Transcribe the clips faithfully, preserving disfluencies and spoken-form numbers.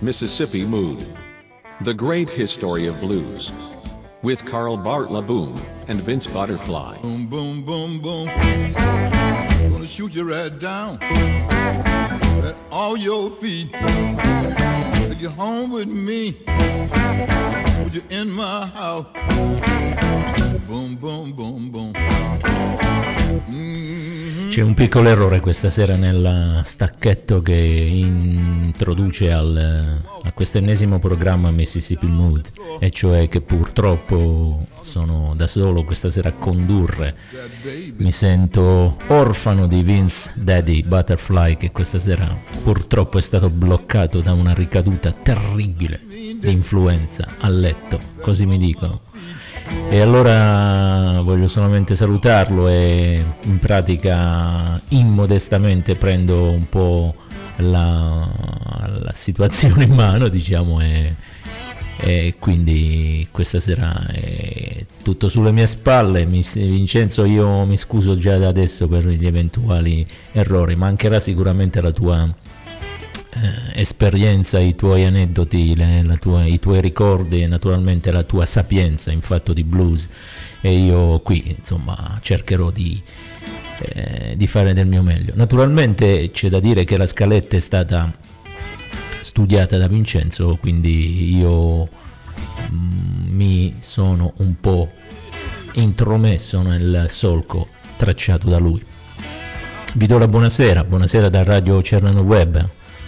Mississippi Mood. The Great History of Blues. With Carl Bartlett Boom and Vince Butterfly. Boom, boom, boom, boom. Gonna shoot you right down at all your feet. Take you home with me. Put you in my house. Boom, boom, boom, boom. Mm-hmm. C'è un piccolo errore questa sera nel stacchetto che introduce al, a questo ennesimo programma Mississippi Mood, e cioè che purtroppo sono da solo questa sera a condurre. Mi sento orfano di Vince Daddy Butterfly, che questa sera purtroppo è stato bloccato da una ricaduta terribile di influenza a letto, così mi dicono. E allora voglio solamente salutarlo e in pratica immodestamente prendo un po' la, la situazione in mano, diciamo, e, e quindi questa sera è tutto sulle mie spalle. Mi, Vincenzo, io mi scuso già da adesso per gli eventuali errori, mancherà sicuramente la tua Eh, esperienza, i tuoi aneddoti, le, la tua, i tuoi ricordi e naturalmente la tua sapienza in fatto di blues, e io qui insomma cercherò di, eh, di fare del mio meglio. Naturalmente c'è da dire che la scaletta è stata studiata da Vincenzo, quindi io mm, mi sono un po' intromesso nel solco tracciato da lui. Vi do la buonasera, buonasera da Radio Cernono Web.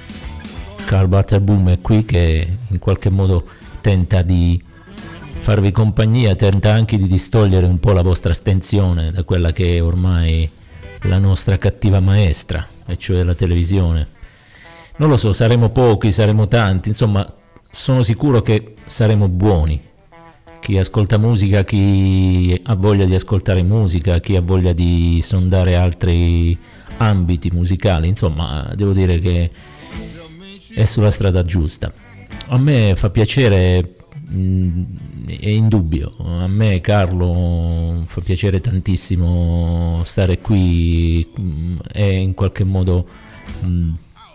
Carl Bartlett Boom è qui che in qualche modo tenta di farvi compagnia, tenta anche di distogliere un po' la vostra attenzione da quella che è ormai la nostra cattiva maestra, e cioè la televisione. Non lo so, saremo pochi, saremo tanti, insomma sono sicuro che saremo buoni. Chi ascolta musica, chi ha voglia di ascoltare musica, chi ha voglia di sondare altri ambiti musicali, insomma devo dire che è sulla strada giusta. A me fa piacere, mh, è indubbio, a me Carlo fa piacere tantissimo stare qui mh, e in qualche modo mh,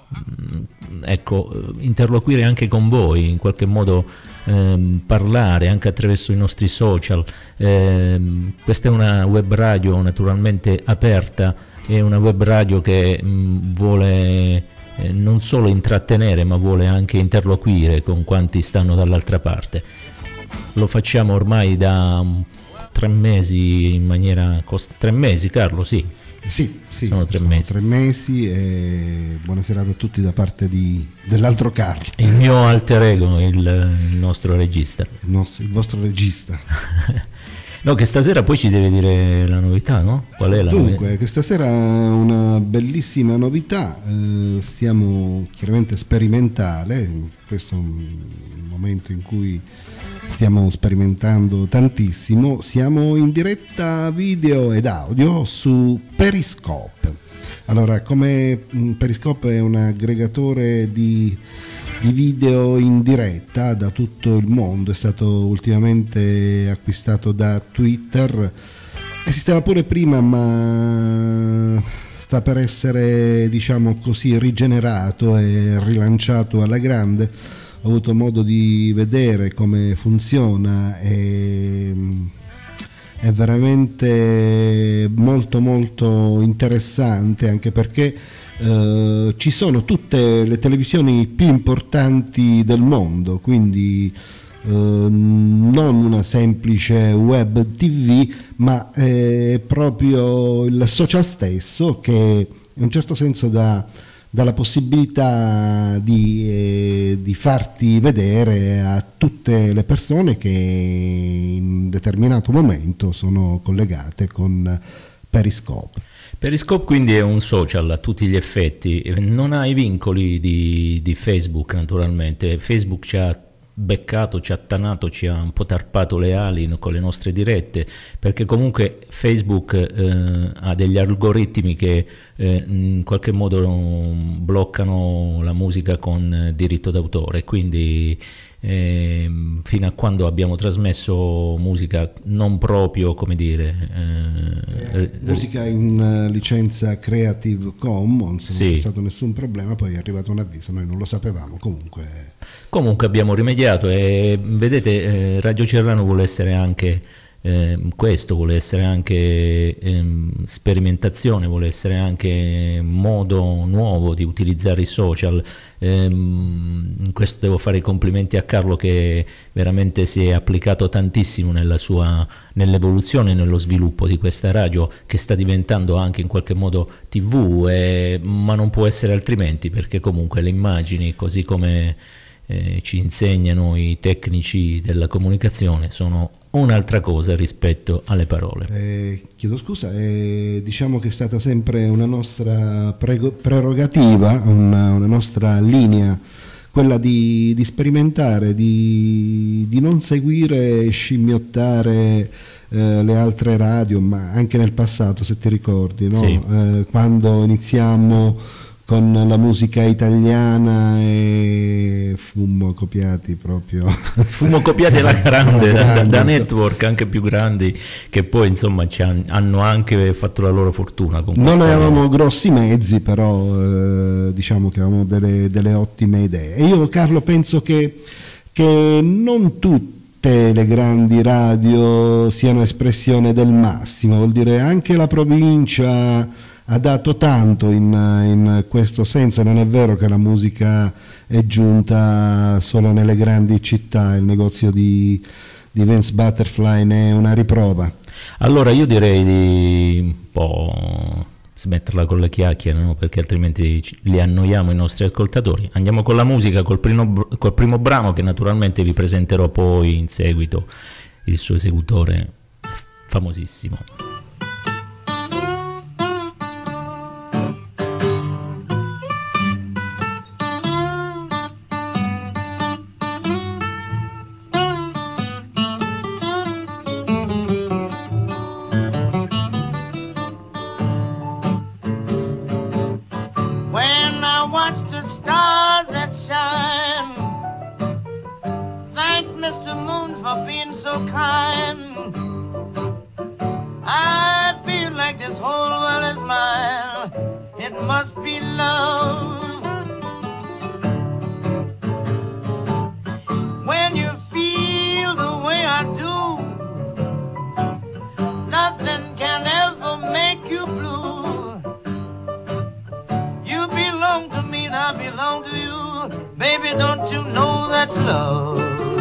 ecco, interloquire anche con voi, in qualche modo ehm, parlare anche attraverso i nostri social. Ehm, questa è una web radio naturalmente aperta, è una web radio che mh, vuole non solo intrattenere, ma vuole anche interloquire con quanti stanno dall'altra parte. Lo facciamo ormai da tre mesi in maniera cost- tre mesi, Carlo, sì. Sì, sì, sono tre sono mesi. Tre mesi e buonasera a tutti da parte di, dell'altro Carlo. Il mio alter ego, il, il nostro regista. Il, nostro, il vostro regista. No, che stasera poi ci deve dire la novità, no? Qual è la Dunque, novità? questa sera una bellissima novità, eh, stiamo chiaramente sperimentale, questo è un momento in cui stiamo sperimentando tantissimo, siamo in diretta video ed audio su Periscope. Allora, come Periscope è un aggregatore di di video in diretta da tutto il mondo, è stato ultimamente acquistato da Twitter, esisteva pure prima ma sta per essere, diciamo così, rigenerato e rilanciato alla grande. Ho avuto modo di vedere come funziona e è veramente molto molto interessante, anche perché Uh, ci sono tutte le televisioni più importanti del mondo, quindi uh, non una semplice web tivù, ma è proprio il social stesso che in un certo senso dà, dà la possibilità di, eh, di farti vedere a tutte le persone che in un determinato momento sono collegate con Periscope. Periscope quindi è un social a tutti gli effetti, non ha i vincoli di, di Facebook naturalmente. Facebook ci ha beccato, ci ha tanato, ci ha un po' tarpato le ali con le nostre dirette, perché comunque Facebook eh, ha degli algoritmi che eh, in qualche modo bloccano la musica con diritto d'autore, quindi eh, fino a quando abbiamo trasmesso musica non proprio, come dire, eh, eh, musica in licenza Creative Commons, sì. Non c'è stato nessun problema, poi è arrivato un avviso, noi non lo sapevamo, comunque Comunque abbiamo rimediato e vedete, eh, Radio Cerrano vuole essere anche eh, questo, vuole essere anche eh, sperimentazione, vuole essere anche modo nuovo di utilizzare i social. Eh, in questo devo fare i complimenti a Carlo, che veramente si è applicato tantissimo nella sua, nell'evoluzione e nello sviluppo di questa radio, che sta diventando anche in qualche modo tivù, eh, ma non può essere altrimenti, perché comunque le immagini, così come eh, ci insegnano i tecnici della comunicazione, sono un'altra cosa rispetto alle parole. Eh, chiedo scusa, eh, diciamo che è stata sempre una nostra prego- prerogativa, una, una nostra linea, quella di, di sperimentare, di, di non seguire e scimmiottare eh, le altre radio, ma anche nel passato, se ti ricordi, no? Sì. Eh, quando iniziamo con la musica italiana e fummo copiati proprio. Fummo copiati alla grande, da, da, da Grande, network anche più grandi, che poi insomma ci han- hanno anche fatto la loro fortuna con Non questa- avevamo grossi mezzi, però eh, diciamo che avevamo delle, delle ottime idee. E io, Carlo, penso che, che non tutte le grandi radio siano espressione del massimo, vuol dire anche la provincia ha dato tanto in, in questo senso. Non è vero che la musica è giunta solo nelle grandi città, il negozio di, di Vince Butterfly ne è una riprova. Allora io direi di un po' smetterla con le chiacchiere, no? Perché altrimenti ci- li annoiamo i nostri ascoltatori. Andiamo con la musica, col primo, col primo brano, che naturalmente vi presenterò poi in seguito, il suo esecutore famosissimo. When I watch the stars that shine, thanks Mister Moon for being so kind. I feel like this whole world is mine. It must be love. When you feel the way I do, nothing can ever make you blue. You belong to me and I belong to you. Baby, don't you know that's love?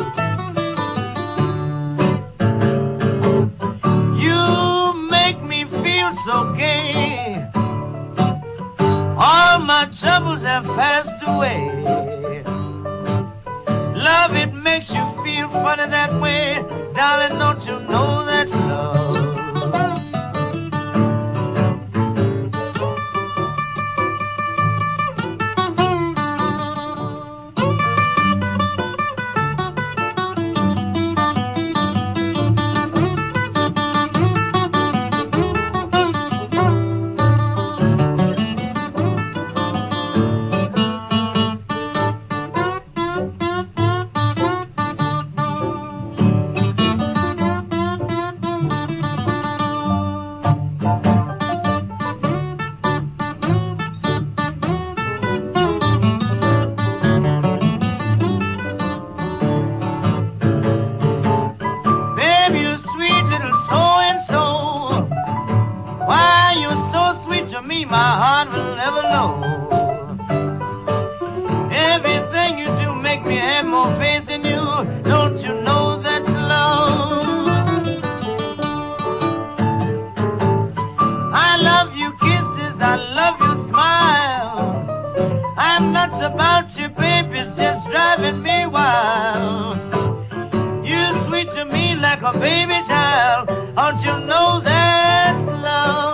You make me feel so gay. All my troubles have passed away. Love, it makes you feel funny that way. Darling, don't you know that's love? Baby, you sweet little so-and-so. Why you're so sweet to me, my heart will never know. Everything you do make me have more faith in you. Don't you know that's love? I love you kisses, I love your smile. I'm nuts about you, baby, it's just driving me wild. You're sweet to me like a baby child. Don't you know that's love?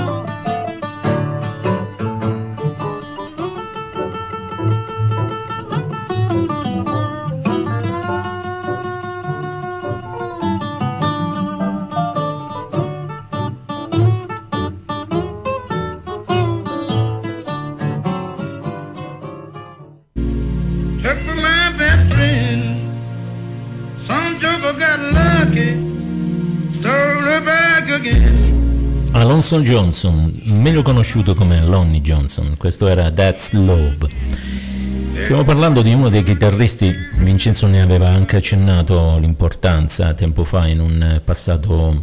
Took for my best friend. Some joker got lucky, stole her back again. Alonso Johnson, meglio conosciuto come Lonnie Johnson, questo era That's Love. Stiamo parlando di uno dei chitarristi, Vincenzo ne aveva anche accennato l'importanza tempo fa in un passato,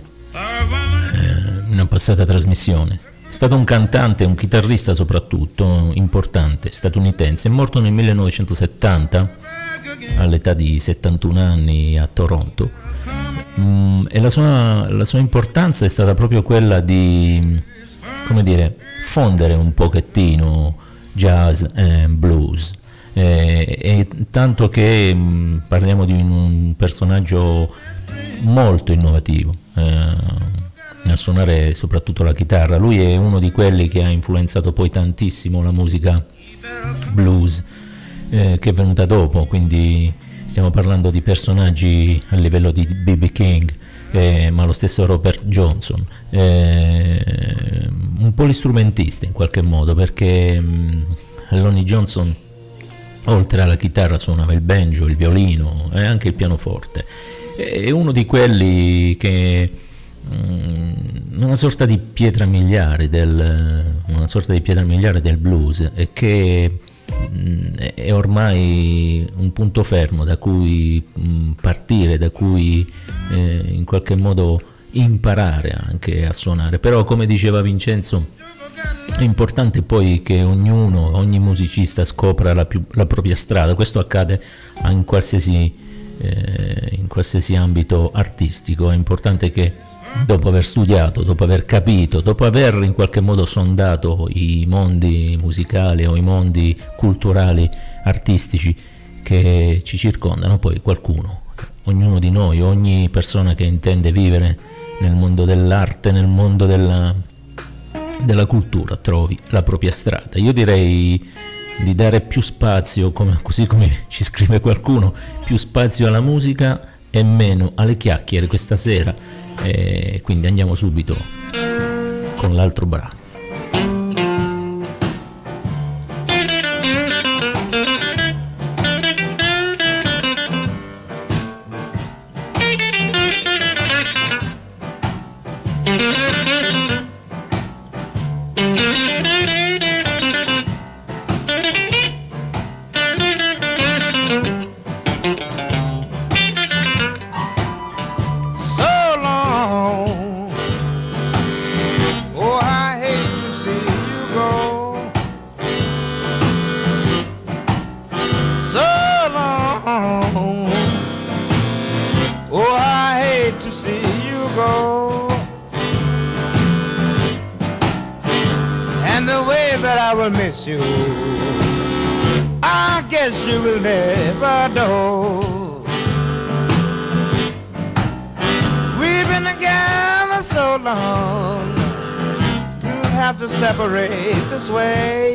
eh, in una passata trasmissione. È stato un cantante, un chitarrista soprattutto, importante, statunitense, è morto nel millenovecentosettanta all'età di settantuno anni a Toronto. Mm, e la sua, la sua importanza è stata proprio quella di, come dire, fondere un pochettino jazz e blues. Eh, e tanto che mh, parliamo di un, un personaggio molto innovativo eh, nel suonare soprattutto la chitarra. Lui è uno di quelli che ha influenzato poi tantissimo la musica blues eh, che è venuta dopo, quindi stiamo parlando di personaggi a livello di B B King, eh, ma lo stesso Robert Johnson, eh, un polistrumentista in qualche modo, perché mh, Lonnie Johnson oltre alla chitarra suonava il banjo, il violino e anche il pianoforte. È uno di quelli che mh, una sorta di pietra miliare del una sorta di pietra miliare del blues, e che mh, è ormai un punto fermo da cui mh, partire, da cui eh, in qualche modo imparare anche a suonare. Però, come diceva Vincenzo, è importante poi che ognuno, ogni musicista scopra la, più, la propria strada. Questo accade in qualsiasi, eh, in qualsiasi ambito artistico. È importante che dopo aver studiato, dopo aver capito, dopo aver in qualche modo sondato i mondi musicali o i mondi culturali, artistici che ci circondano, poi qualcuno, ognuno di noi, ogni persona che intende vivere nel mondo dell'arte, nel mondo della della cultura, trovi la propria strada. Io direi di dare più spazio, come, così come ci scrive qualcuno, più spazio alla musica e meno alle chiacchiere questa sera, e quindi andiamo subito con l'altro brano. Separate this way.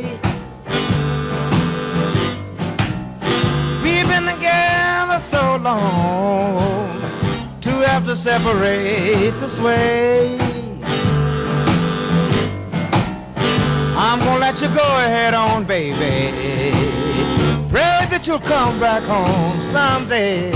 We've been together so long to have to separate this way. I'm gonna let you go ahead on, baby. Pray that you'll come back home someday.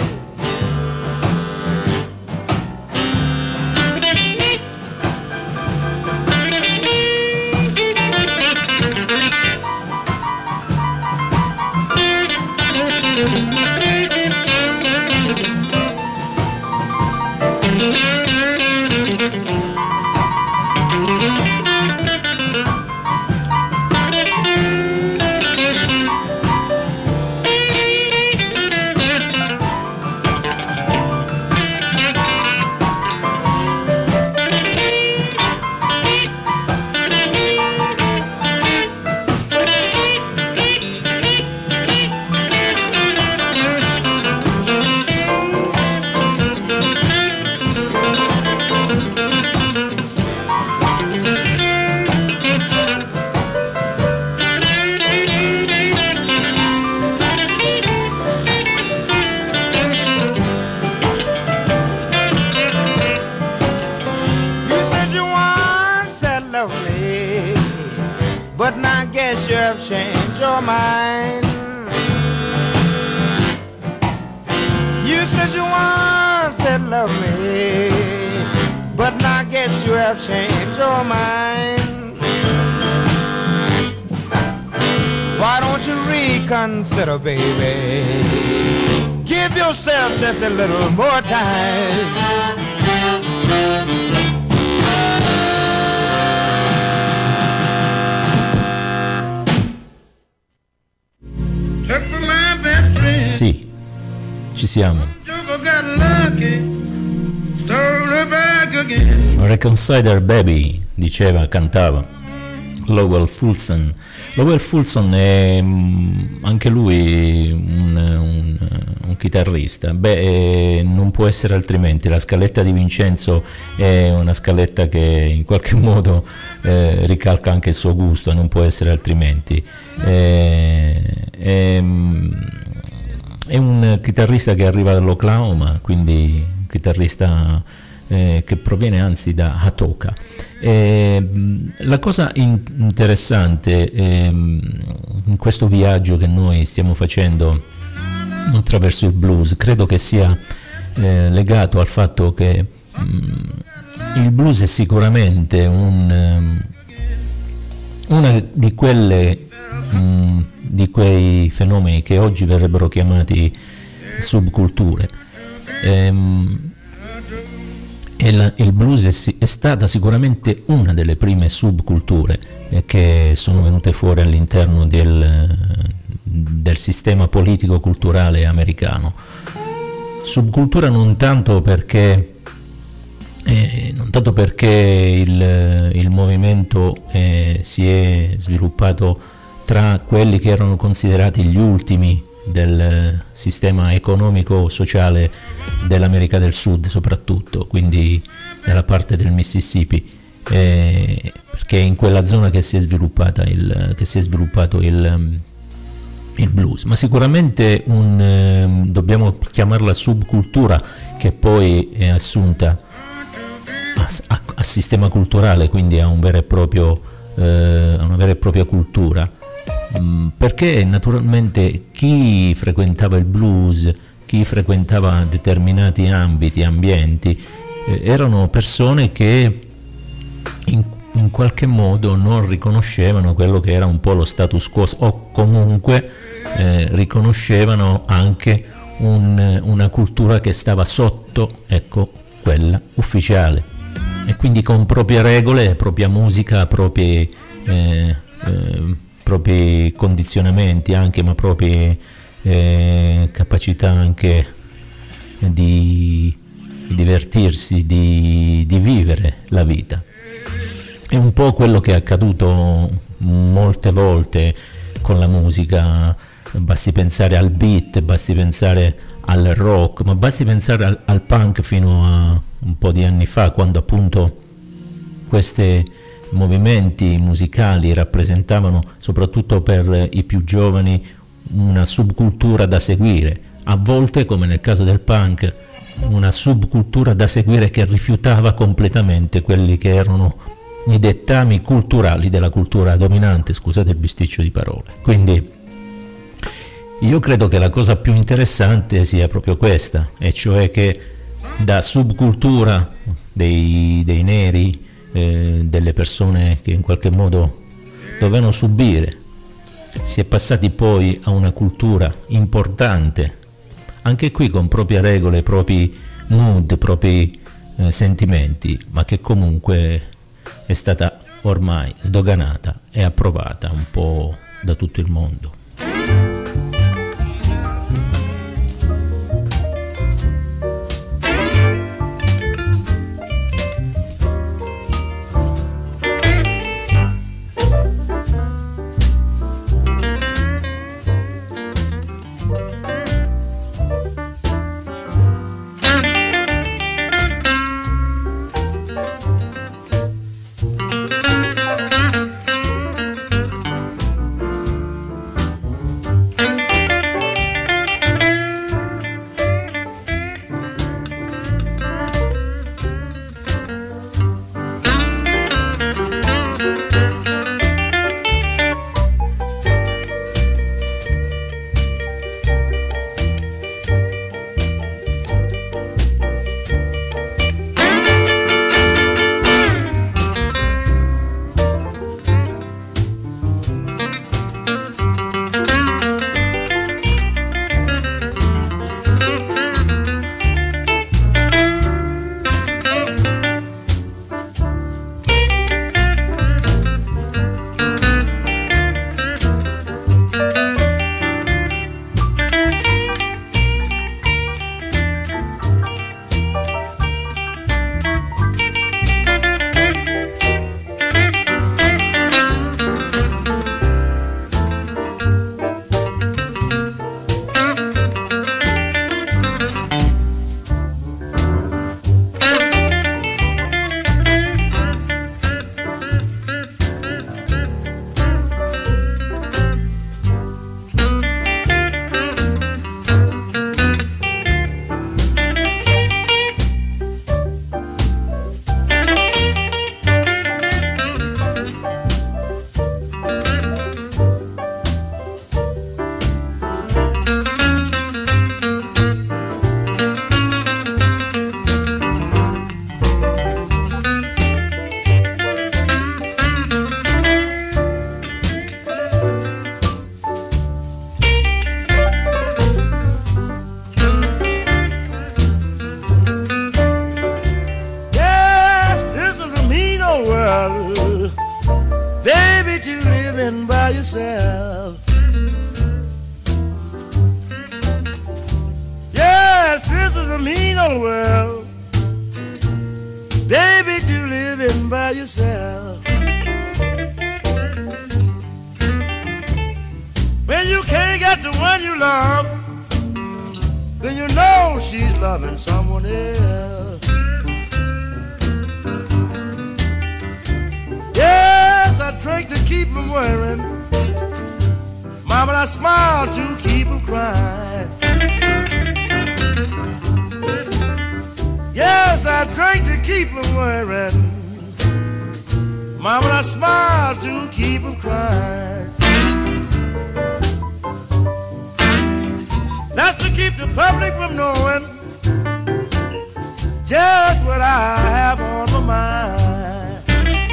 consider, baby. Give yourself just a little more time. Sì, ci siamo. Reconsider Baby, diceva, cantava Lowell Fulson. Lowell Fulson è anche lui un, un, un chitarrista. Beh, non può essere altrimenti. La scaletta di Vincenzo è una scaletta che in qualche modo eh, ricalca anche il suo gusto, non può essere altrimenti. Eh, è, è un chitarrista che arriva dall'Oklahoma, quindi un chitarrista eh, che proviene anzi da Atoka. Eh, la cosa in- interessante eh, in questo viaggio che noi stiamo facendo attraverso il blues, credo che sia eh, legato al fatto che mh, il blues è sicuramente un, um, una di quelle mh, di quei fenomeni che oggi verrebbero chiamati subculture. Ehm, e la, il blues è, è stata sicuramente una delle prime subculture eh, che sono venute fuori all'interno del, del sistema politico-culturale americano. Subcultura non tanto perché eh, non tanto perché il, il movimento eh, si è sviluppato tra quelli che erano considerati gli ultimi del sistema economico-sociale dell'America del Sud, soprattutto, quindi nella parte del Mississippi, eh, perché è in quella zona che si è sviluppata il, che si è sviluppato il, il blues, ma sicuramente un, eh, dobbiamo chiamarla subcultura, che poi è assunta a, a, a sistema culturale, quindi a un vero e proprio, eh, a una vera e propria cultura. Perché naturalmente chi frequentava il blues, chi frequentava determinati ambiti, ambienti, eh, erano persone che in, in qualche modo non riconoscevano quello che era un po' lo status quo, o comunque eh, riconoscevano anche un, una cultura che stava sotto, ecco, quella ufficiale, e quindi con proprie regole, propria musica, proprie eh, eh, propri condizionamenti anche, ma proprie eh, capacità anche di, di divertirsi, di, di vivere la vita. È un po' quello che è accaduto molte volte con la musica, basti pensare al beat, basti pensare al rock, ma basti pensare al, al punk fino a un po' di anni fa, quando appunto queste movimenti musicali rappresentavano, soprattutto per i più giovani, una subcultura da seguire, a volte, come nel caso del punk, una subcultura da seguire che rifiutava completamente quelli che erano i dettami culturali della cultura dominante, scusate il bisticcio di parole. Quindi io credo che la cosa più interessante sia proprio questa, e cioè che da subcultura dei, dei neri, Eh, delle persone che in qualche modo dovevano subire, si è passati poi a una cultura importante, anche qui con proprie regole, propri mood, propri eh, sentimenti, ma che comunque è stata ormai sdoganata e approvata un po' da tutto il mondo. yourself. Yes, this is a mean old world, baby, to live in by yourself. When you can't get the one you love, then you know she's loving someone else. Yes, I drink to keep from worrying, mama, I smile to keep from crying. Yes, I drink to keep from worrying, mama, I smile to keep from crying. That's to keep the public from knowing just what I have on my mind.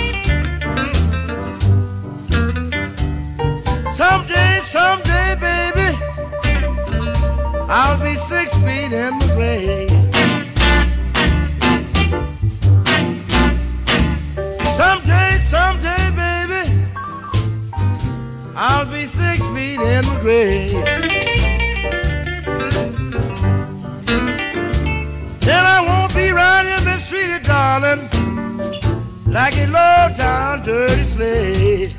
Someday, someday, baby, I'll be six feet in the grave. Someday, someday, baby, I'll be six feet in the grave. Then I won't be riding the street, darling, like a low-down dirty slave.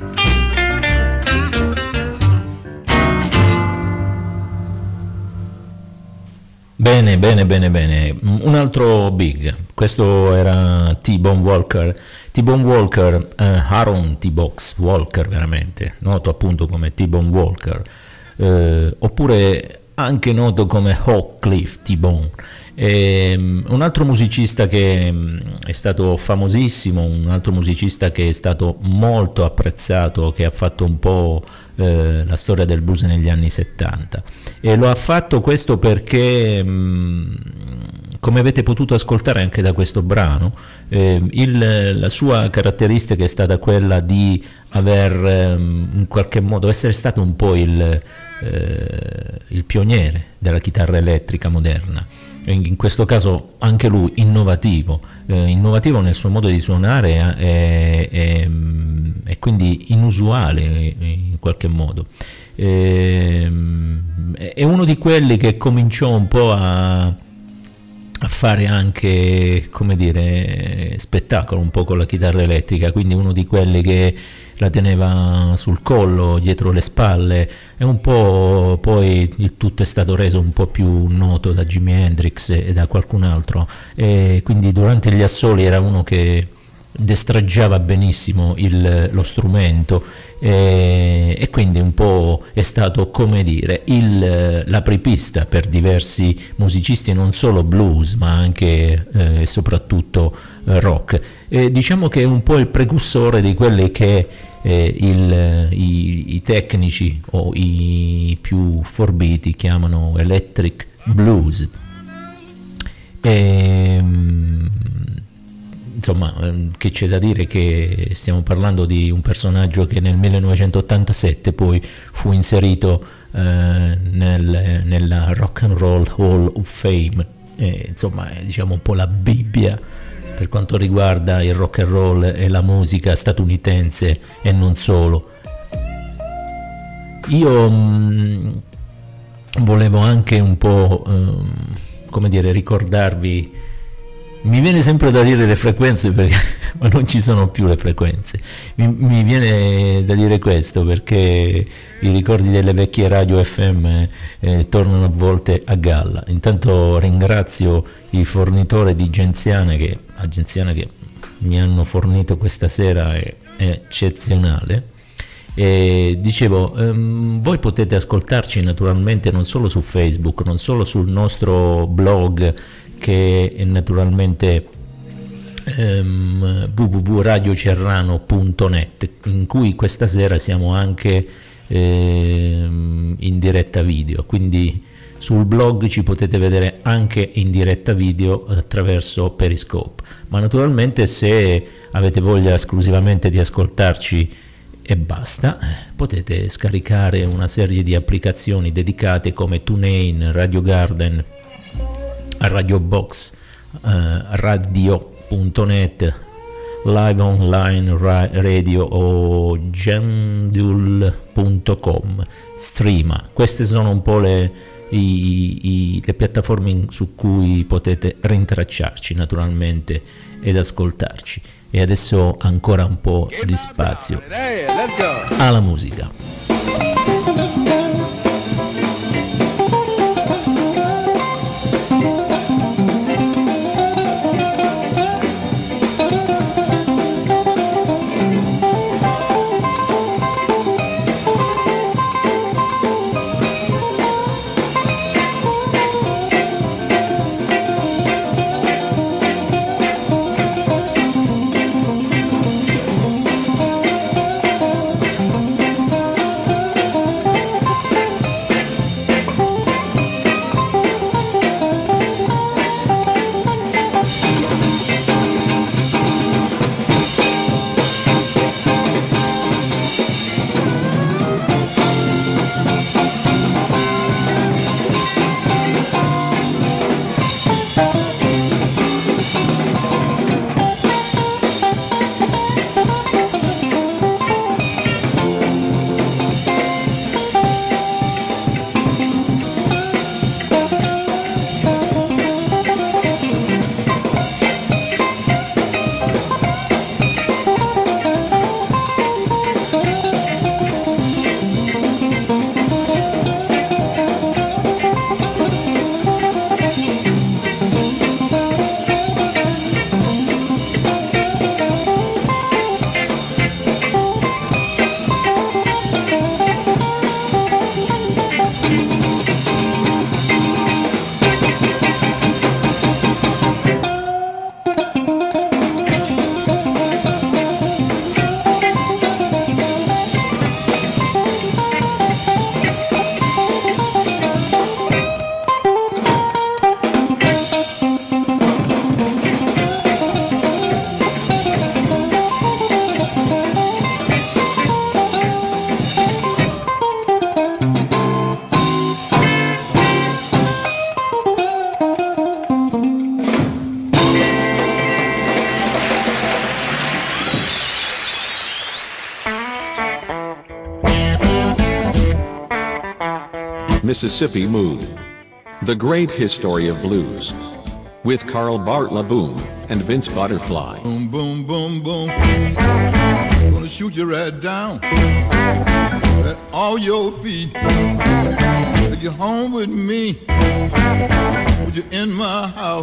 Bene, bene, bene, bene. Un altro big. Questo era T-Bone Walker. T-Bone Walker, eh, Aaron T-Box Walker, veramente, noto appunto come T-Bone Walker, eh, oppure anche noto come Hawkcliff T-Bone. E, um, un altro musicista che um, è stato famosissimo, un altro musicista che è stato molto apprezzato, che ha fatto un po' eh, la storia del blues negli anni settanta, e lo ha fatto questo perché um, come avete potuto ascoltare anche da questo brano, eh, il, la sua caratteristica è stata quella di aver um, in qualche modo essere stato un po' il, eh, il pioniere della chitarra elettrica moderna. In questo caso anche lui innovativo, eh, innovativo nel suo modo di suonare e, e, e quindi inusuale in qualche modo. E, è uno di quelli che cominciò un po' a, a fare anche, come dire, spettacolo un po' con la chitarra elettrica, quindi uno di quelli che la teneva sul collo, dietro le spalle, e un po' poi il tutto è stato reso un po' più noto da Jimi Hendrix e da qualcun altro, e quindi durante gli assoli era uno che destreggiava benissimo il, lo strumento, e, e quindi un po' è stato, come dire, il, l'apripista per diversi musicisti, non solo blues ma anche e eh, soprattutto eh, rock, e diciamo che è un po' il precursore di quelli che Eh, il, i, i tecnici o i più forbiti chiamano electric blues. E, insomma, che c'è da dire che stiamo parlando di un personaggio che nel millenovecentottantasette poi fu inserito eh, nel, nella Rock and Roll Hall of Fame, e, insomma è, diciamo, un po' la Bibbia per quanto riguarda il rock and roll e la musica statunitense e non solo. Io mh, volevo anche un po' um, come dire, ricordarvi, mi viene sempre da dire le frequenze perché ma non ci sono più le frequenze, mi, mi viene da dire questo perché i ricordi delle vecchie radio F M eh, tornano a volte a galla. Intanto ringrazio i fornitori di Genziana che, Genziana che mi hanno fornito questa sera, è, è eccezionale. E dicevo, ehm, voi potete ascoltarci naturalmente non solo su Facebook, non solo sul nostro blog che è naturalmente ehm, w w w punto radio cerrano punto net, in cui questa sera siamo anche ehm, in diretta video, quindi sul blog ci potete vedere anche in diretta video attraverso Periscope, ma naturalmente se avete voglia esclusivamente di ascoltarci e basta, potete scaricare una serie di applicazioni dedicate come TuneIn, Radio Garden, Radio Box, eh, radio punto net, Live Online Radio o Jendul punto com, Streama. Queste sono un po' le, i, i, le piattaforme su cui potete rintracciarci naturalmente ed ascoltarci. E adesso ancora un po' di spazio alla musica. Mississippi Mood. The Great History of Blues. With Carl Bartla Boom and Vince Butterfly. Boom, boom, boom, boom. Gonna shoot you right down at all your feet. Take you home with me. Put you in my house.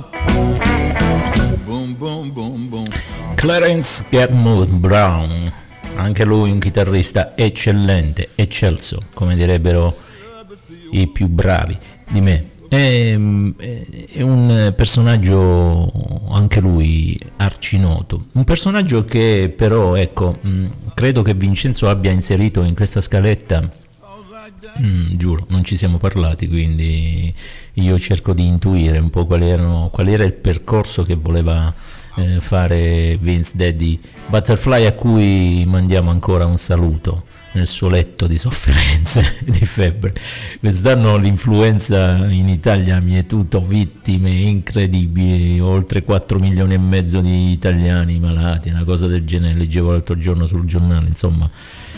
Boom, boom, boom, boom. Clarence Gertmood Brown, anche lui un chitarrista eccellente, eccelso, come direbbero i più bravi di me. È, è un personaggio anche lui arcinoto, un personaggio che però, ecco, credo che Vincenzo abbia inserito in questa scaletta. Mm, giuro, non ci siamo parlati, quindi io cerco di intuire un po' qual, erano, qual era il percorso che voleva eh, fare Vince Daddy Butterfly, a cui mandiamo ancora un saluto nel suo letto di sofferenze, di febbre. Quest'anno l'influenza in Italia ha mietuto vittime incredibili, oltre quattro milioni e mezzo di italiani malati, una cosa del genere, leggevo l'altro giorno sul giornale, insomma.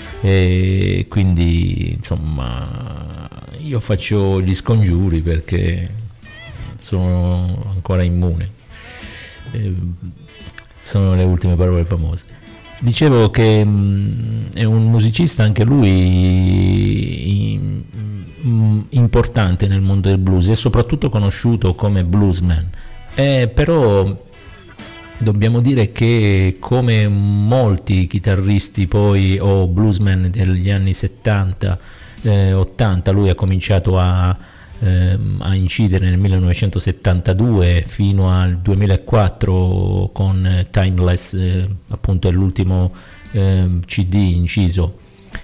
E quindi insomma io faccio gli scongiuri perché sono ancora immune. E sono le ultime parole famose. Dicevo che mh, è un musicista anche lui in, mh, importante nel mondo del blues e soprattutto conosciuto come bluesman, eh, però dobbiamo dire che, come molti chitarristi poi o bluesman degli anni settanta eh, ottanta, lui ha cominciato a, eh, a incidere nel millenovecentosettantadue fino al duemilaquattro con Timeless, eh, appunto è l'ultimo eh, C D inciso.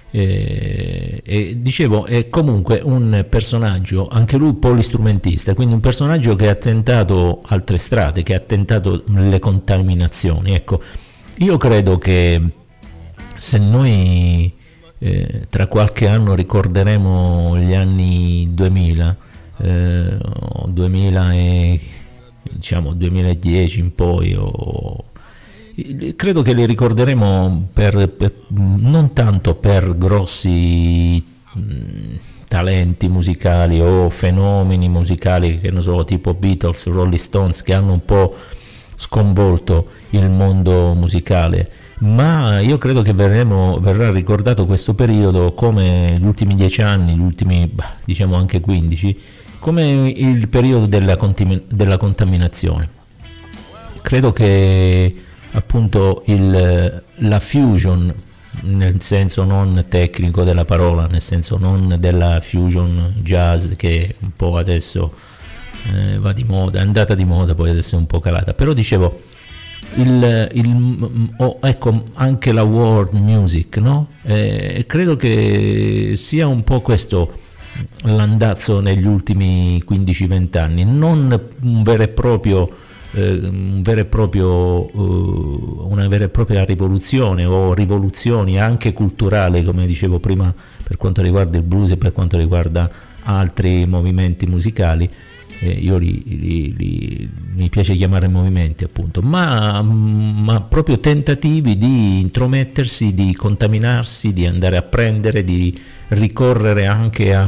Eh, e dicevo, è comunque un personaggio, anche lui polistrumentista, quindi un personaggio che ha tentato altre strade, che ha tentato le contaminazioni. Ecco, io credo che se noi eh, tra qualche anno ricorderemo gli anni duemila, eh, duemila e diciamo duemiladieci in poi, o credo che li ricorderemo per, per, non tanto per grossi mh, talenti musicali o fenomeni musicali, che ne so, tipo Beatles, Rolling Stones, che hanno un po' sconvolto il mondo musicale, ma io credo che verremo, verrà ricordato questo periodo come gli ultimi dieci anni, gli ultimi diciamo anche quindici, come il periodo della, contim- della contaminazione. Credo che appunto il, la fusion, nel senso non tecnico della parola, nel senso non della fusion jazz che un po' adesso eh, va di moda, è andata di moda, poi adesso è un po' calata, però dicevo il, il oh, ecco anche la world music, no? Eh, credo che sia un po' questo l'andazzo negli ultimi quindici venti anni, non un vero e proprio un vero e proprio una vera e propria rivoluzione o rivoluzioni anche culturali, come dicevo prima, per quanto riguarda il blues e per quanto riguarda altri movimenti musicali, eh, io li, li, li, mi piace chiamare movimenti appunto, ma, ma proprio tentativi di intromettersi, di contaminarsi, di andare a prendere, di ricorrere anche a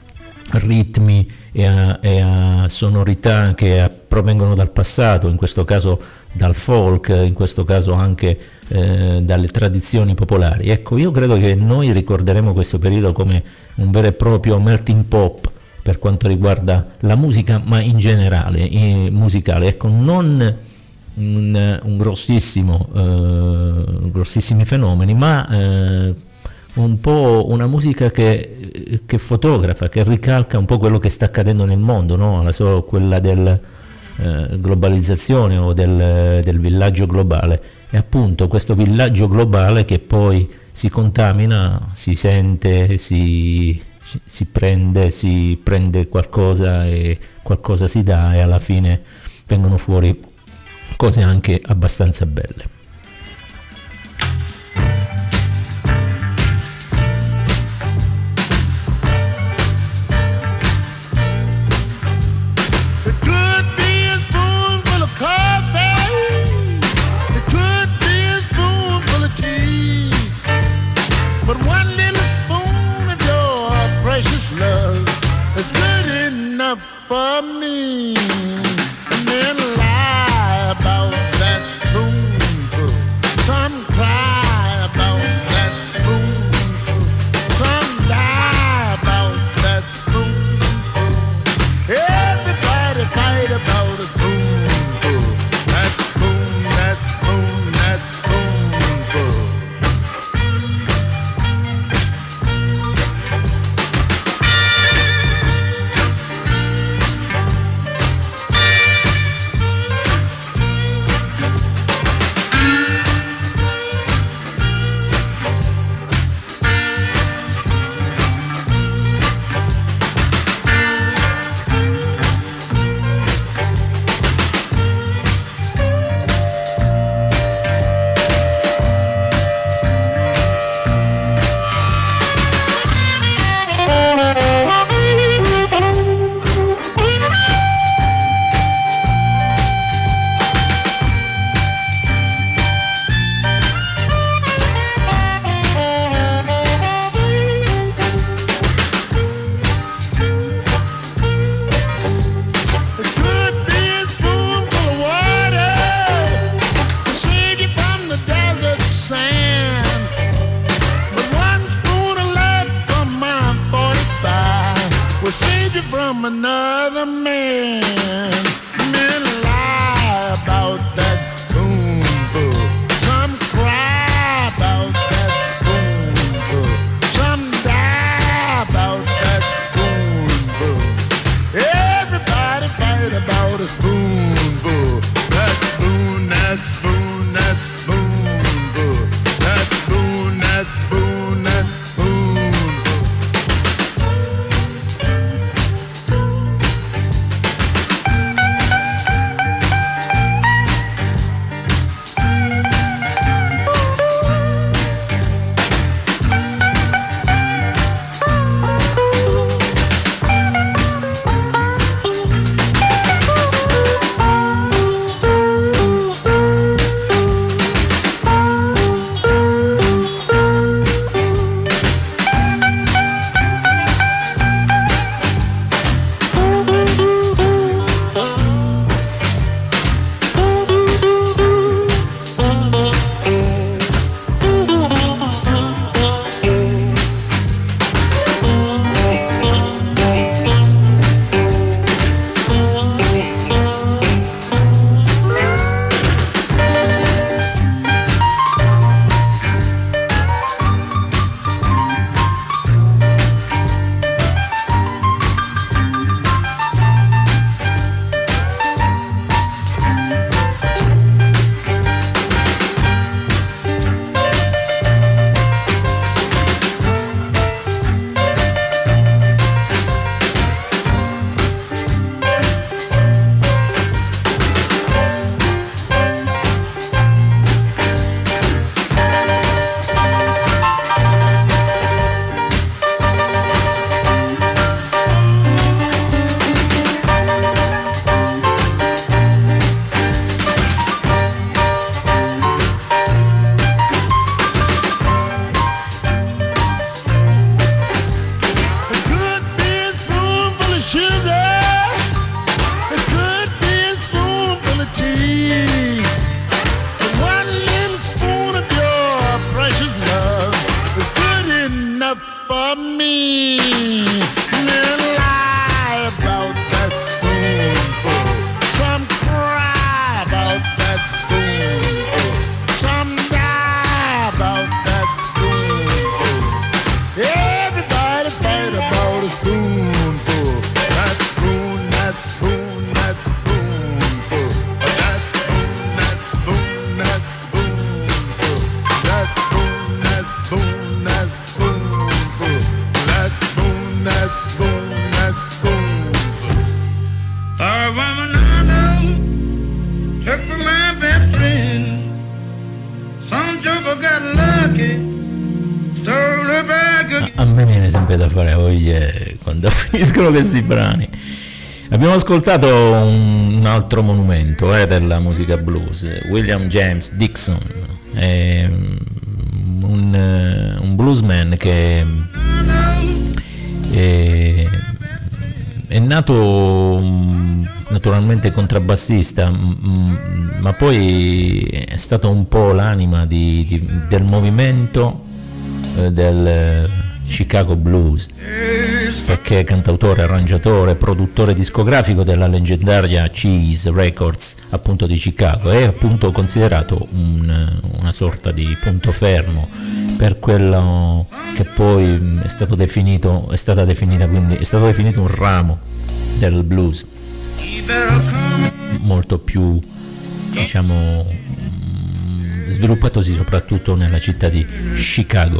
ritmi e a, e a sonorità che a, provengono dal passato, in questo caso dal folk, in questo caso anche eh, dalle tradizioni popolari. Ecco, io credo che noi ricorderemo questo periodo come un vero e proprio melting pot per quanto riguarda la musica, ma in generale eh, musicale, ecco, non un, un grossissimo eh, grossissimi fenomeni, ma eh, un po' una musica che, che fotografa, che ricalca un po' quello che sta accadendo nel mondo, no? La so, quella del eh, globalizzazione o del, del villaggio globale, e appunto questo villaggio globale che poi si contamina, si sente, si, si prende, si prende qualcosa e qualcosa si dà, e alla fine vengono fuori cose anche abbastanza belle. For me, and then lie about that spoonful. Some cry about that spoonful. Some die about that spoonful. Everybody fight about a spoonful. That spoon, that spoon, that spoonful. From another man, men lie about that spoonful. Some cry about that spoonful. Some die about that spoonful. Everybody fight about a spoonful. That spoon, that spoon, that spoonful. That spoon, that spoon, that spoonful. a woman I know took for my best friend. Some joker got lucky, stole her back again. A me viene sempre da fare voglia quando finiscono questi brani. Abbiamo ascoltato un altro monumento eh, della musica blues, William James Dixon, è un, un bluesman che è, è nato naturalmente contrabbassista, ma poi è stato un po' l'anima di, di, del movimento eh, del Chicago Blues, perché è cantautore, arrangiatore, produttore discografico della leggendaria Cheese Records appunto di Chicago, è appunto considerato un, una sorta di punto fermo per quello che poi è stato definito, è stata definita quindi è stato definito un ramo del blues molto più, diciamo, sviluppatosi soprattutto nella città di Chicago.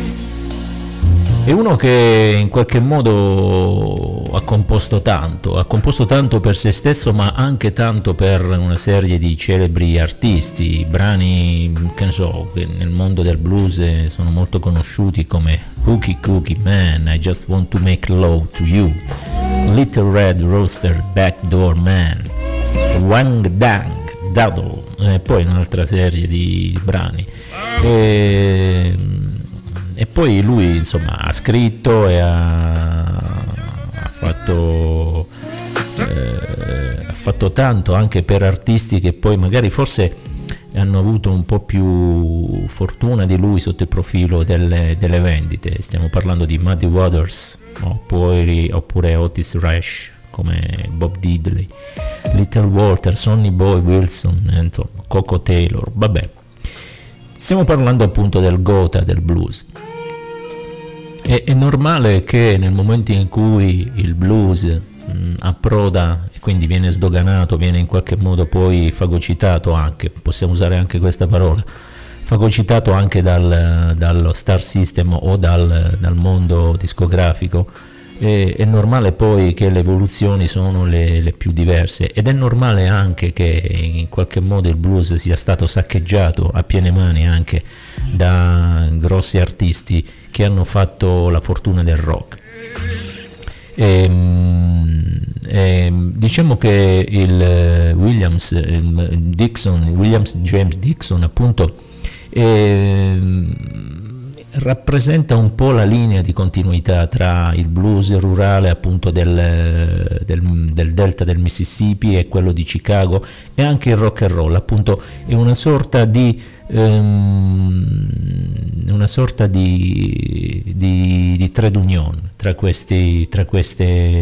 È uno che in qualche modo ha composto tanto, ha composto tanto per se stesso, ma anche tanto per una serie di celebri artisti, brani che ne so, che nel mondo del blues sono molto conosciuti come Hooky Cookie Man, I Just Want to Make Love to You, Little Red Rooster, Backdoor Man, Wang Dang, Daddle, e poi un'altra serie di brani. E... E poi lui insomma ha scritto e ha, ha, fatto, eh, ha fatto tanto anche per artisti che poi magari forse hanno avuto un po' più fortuna di lui sotto il profilo delle, delle vendite. Stiamo parlando di Muddy Waters oppure, oppure Otis Rush come Bob Diddley, Little Walter, Sonny Boy Wilson, insomma, Coco Taylor, vabbè. Stiamo parlando appunto del Gotha del blues. È, è normale che nel momento in cui il blues mh, approda e quindi viene sdoganato, viene in qualche modo poi fagocitato anche, possiamo usare anche questa parola, fagocitato anche dal, dallo star system o dal, dal mondo discografico, è, è normale poi che le evoluzioni sono le, le più diverse, ed è normale anche che in qualche modo il blues sia stato saccheggiato a piene mani anche da grossi artisti che hanno fatto la fortuna del rock. E, e, diciamo che il Williams il Dixon, Williams James Dixon appunto è, rappresenta un po' la linea di continuità tra il blues rurale appunto del, del, del delta del Mississippi e quello di Chicago, e anche il rock and roll, appunto è una sorta di um, una sorta di, di, di trade union tra questi tra queste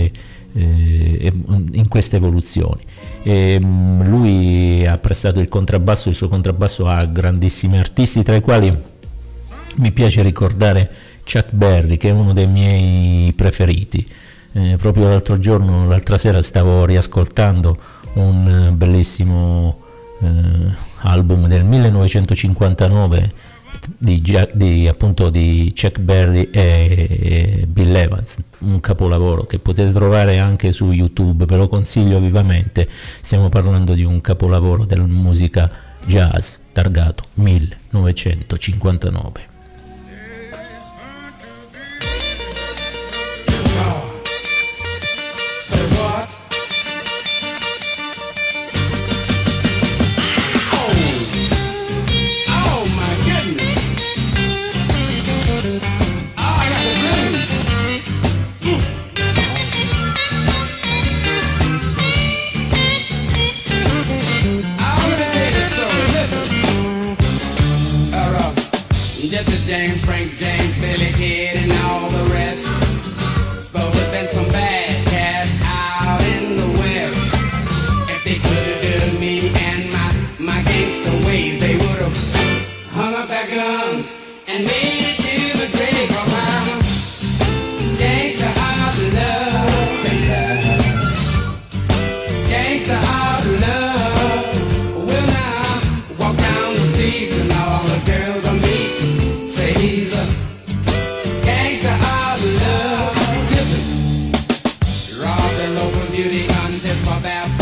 eh, in queste evoluzioni. E, um, lui ha prestato il contrabbasso, il suo contrabbasso a grandissimi artisti, tra i quali mi piace ricordare Chuck Berry, che è uno dei miei preferiti. Eh, proprio l'altro giorno, l'altra sera, stavo riascoltando un bellissimo eh, album del millenovecentocinquantanove di, di, appunto, di Chuck Berry e, e Bill Evans, un capolavoro che potete trovare anche su YouTube, ve lo consiglio vivamente. Stiamo parlando di un capolavoro della musica jazz targato millenovecentocinquantanove. James, Frank James, Billy Kid, and all the rest. Supposed to been some bad cats out in the West. If they could have done me and my, my gangster ways, they would have hung up their guns and made it to the grave. Cause I'm a gangster of love, gangster of love. Well, now walk down the street and all the girls I meet say he's a gangster of love. Listen, robbed the local beauty contest for that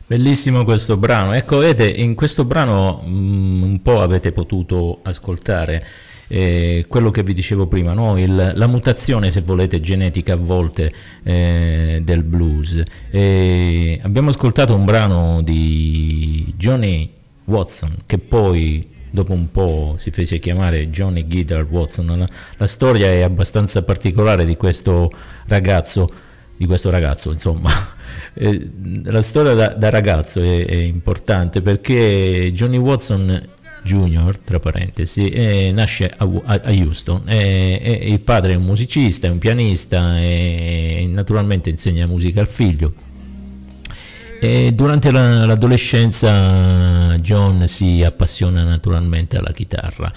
Bellissimo questo brano. Ecco, vedete, in questo brano mh, un po' avete potuto ascoltare eh, quello che vi dicevo prima, no? Il, la mutazione, se volete, genetica a volte eh, del blues. E abbiamo ascoltato un brano di Johnny Watson, che poi dopo un po' si fece chiamare Johnny Guitar Watson. La, la storia è abbastanza particolare di questo ragazzo, di questo ragazzo, insomma. Eh, la storia da, da ragazzo è, è importante perché Johnny Watson Junior, tra parentesi, eh, nasce a, a, a Houston. Eh, eh, il padre è un musicista, è un pianista e naturalmente insegna musica al figlio. E durante la, l'adolescenza John si appassiona naturalmente alla chitarra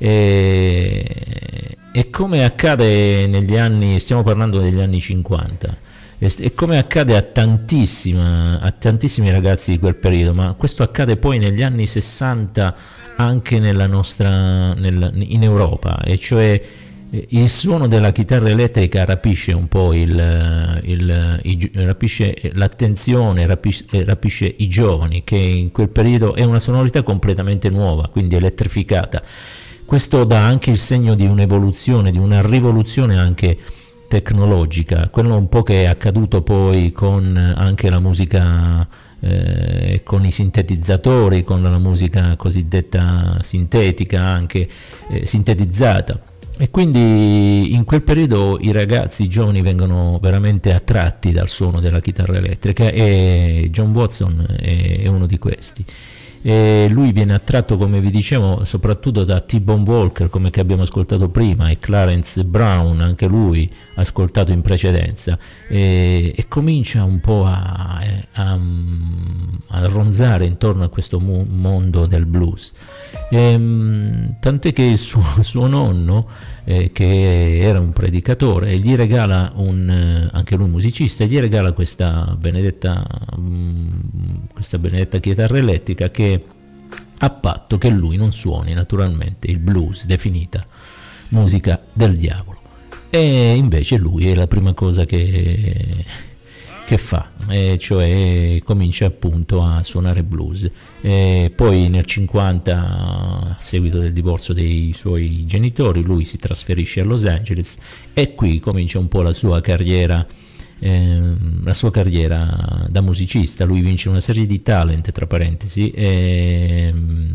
e, e come accade negli anni, stiamo parlando degli anni cinquanta, e come accade a tantissima, a tantissimi ragazzi di quel periodo, ma questo accade poi negli anni sessanta anche nella nostra, nel, in Europa, e cioè il suono della chitarra elettrica rapisce un po' il, il, il rapisce l'attenzione, rapisce, rapisce i giovani, che in quel periodo è una sonorità completamente nuova, quindi elettrificata. Questo dà anche il segno di un'evoluzione, di una rivoluzione anche tecnologica, quello un po' che è accaduto poi con anche la musica, eh, con i sintetizzatori, con la musica cosiddetta sintetica, anche eh, sintetizzata. E quindi in quel periodo i ragazzi, i giovani, vengono veramente attratti dal suono della chitarra elettrica e John Watson è, è uno di questi. E lui viene attratto, come vi dicevo, soprattutto da T-Bone Walker, come che abbiamo ascoltato prima, e Clarence Brown, anche lui ascoltato in precedenza, e, e comincia un po' a, a, a ronzare intorno a questo mu- mondo del blues. E, tant'è che il suo, suo nonno, eh, che era un predicatore, gli regala un, anche lui musicista, gli regala questa benedetta, questa benedetta chitarra elettrica, che a patto che lui non suoni naturalmente il blues, definita musica del diavolo. E invece lui è la prima cosa che, che fa, e cioè comincia appunto a suonare blues. E poi nel cinquanta, a seguito del divorzio dei suoi genitori, lui si trasferisce a Los Angeles e qui comincia un po' la sua carriera, ehm, la sua carriera da musicista. Lui vince una serie di talent, tra parentesi, e,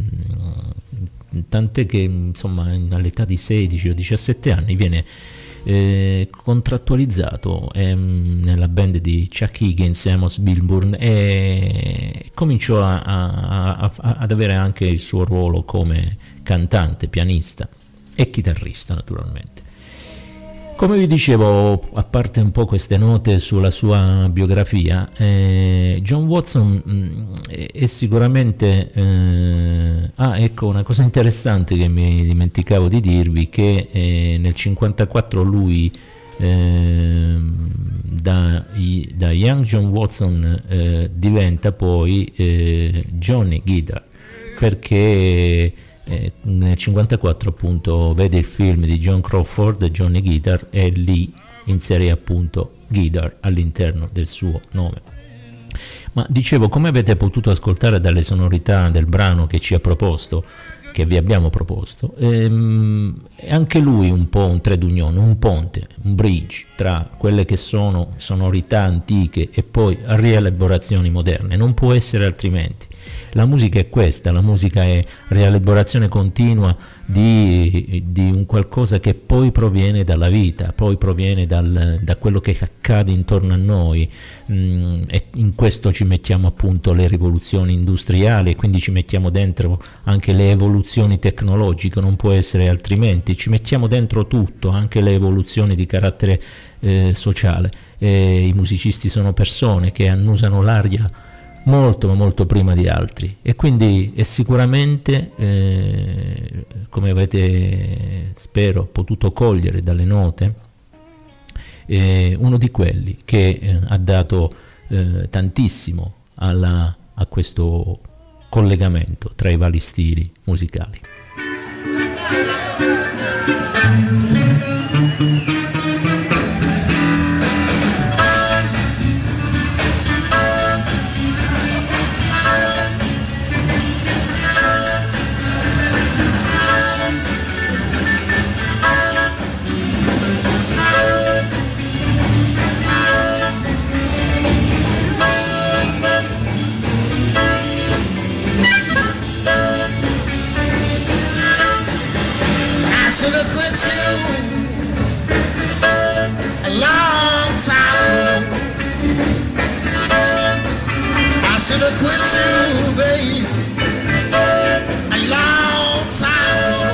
tant'è che insomma all'età di sedici o diciassette anni viene Eh, contrattualizzato ehm, nella band di Chuck Higgins e Amos Milburn, e cominciò a, a, a, ad avere anche il suo ruolo come cantante, pianista e chitarrista naturalmente. Come vi dicevo, a parte un po' queste note sulla sua biografia, eh, John Watson mh, è, è sicuramente eh, ah ecco una cosa interessante che mi dimenticavo di dirvi, che eh, nel cinquantaquattro lui eh, da, da Young John Watson eh, diventa poi eh, Johnny Guitar, perché Eh, nel cinquantaquattro appunto vede il film di John Crawford, Johnny Guitar, e lì inserì appunto Guitar all'interno del suo nome. Ma dicevo, come avete potuto ascoltare dalle sonorità del brano che ci ha proposto, che vi abbiamo proposto, ehm, è anche lui un po' un trade union, un ponte, un bridge tra quelle che sono sonorità antiche e poi rielaborazioni moderne. Non può essere altrimenti. La musica è questa, la musica è rielaborazione continua di, di un qualcosa che poi proviene dalla vita, poi proviene dal, da quello che accade intorno a noi, mm, e in questo ci mettiamo appunto le rivoluzioni industriali, e quindi ci mettiamo dentro anche le evoluzioni tecnologiche, non può essere altrimenti, ci mettiamo dentro tutto, anche le evoluzioni di carattere eh, sociale. E i musicisti sono persone che annusano l'aria molto ma molto prima di altri, e quindi è sicuramente eh, come avete, spero, potuto cogliere dalle note, eh, uno di quelli che eh, ha dato eh, tantissimo alla, a questo collegamento tra i vari stili musicali. should have quit you, babe, a long time ago.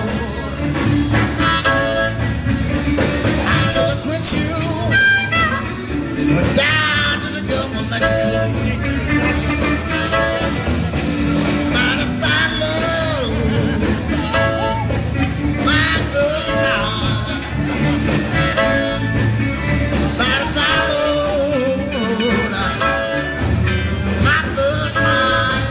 I should have quit you, went down to the Gulf of Mexico. Might have found love, my first love. Might have found love, my first love.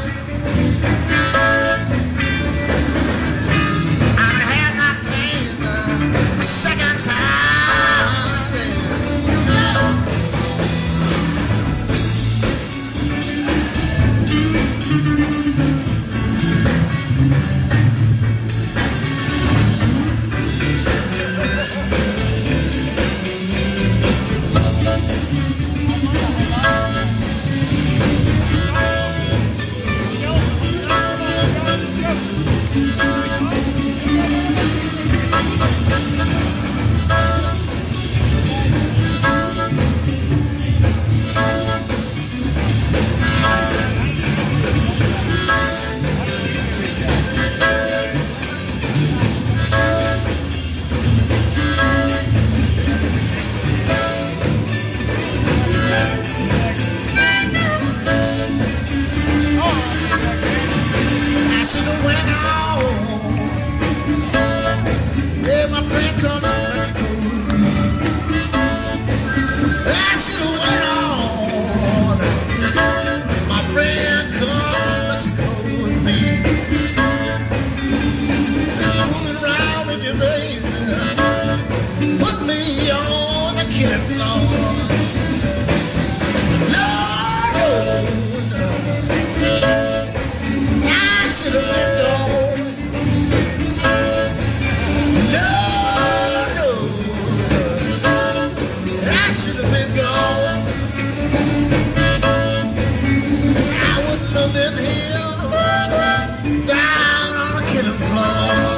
I've had my taste a second time, baby. I should have went on. Yeah, my friend come to Mexico with me. I should have went on. My friend come to Mexico with me. And fooling around with you, baby, put me on the killing floor. Lord knows I should have been gone. Lord knows I should have been gone. I wouldn't have been here down on the killing floor.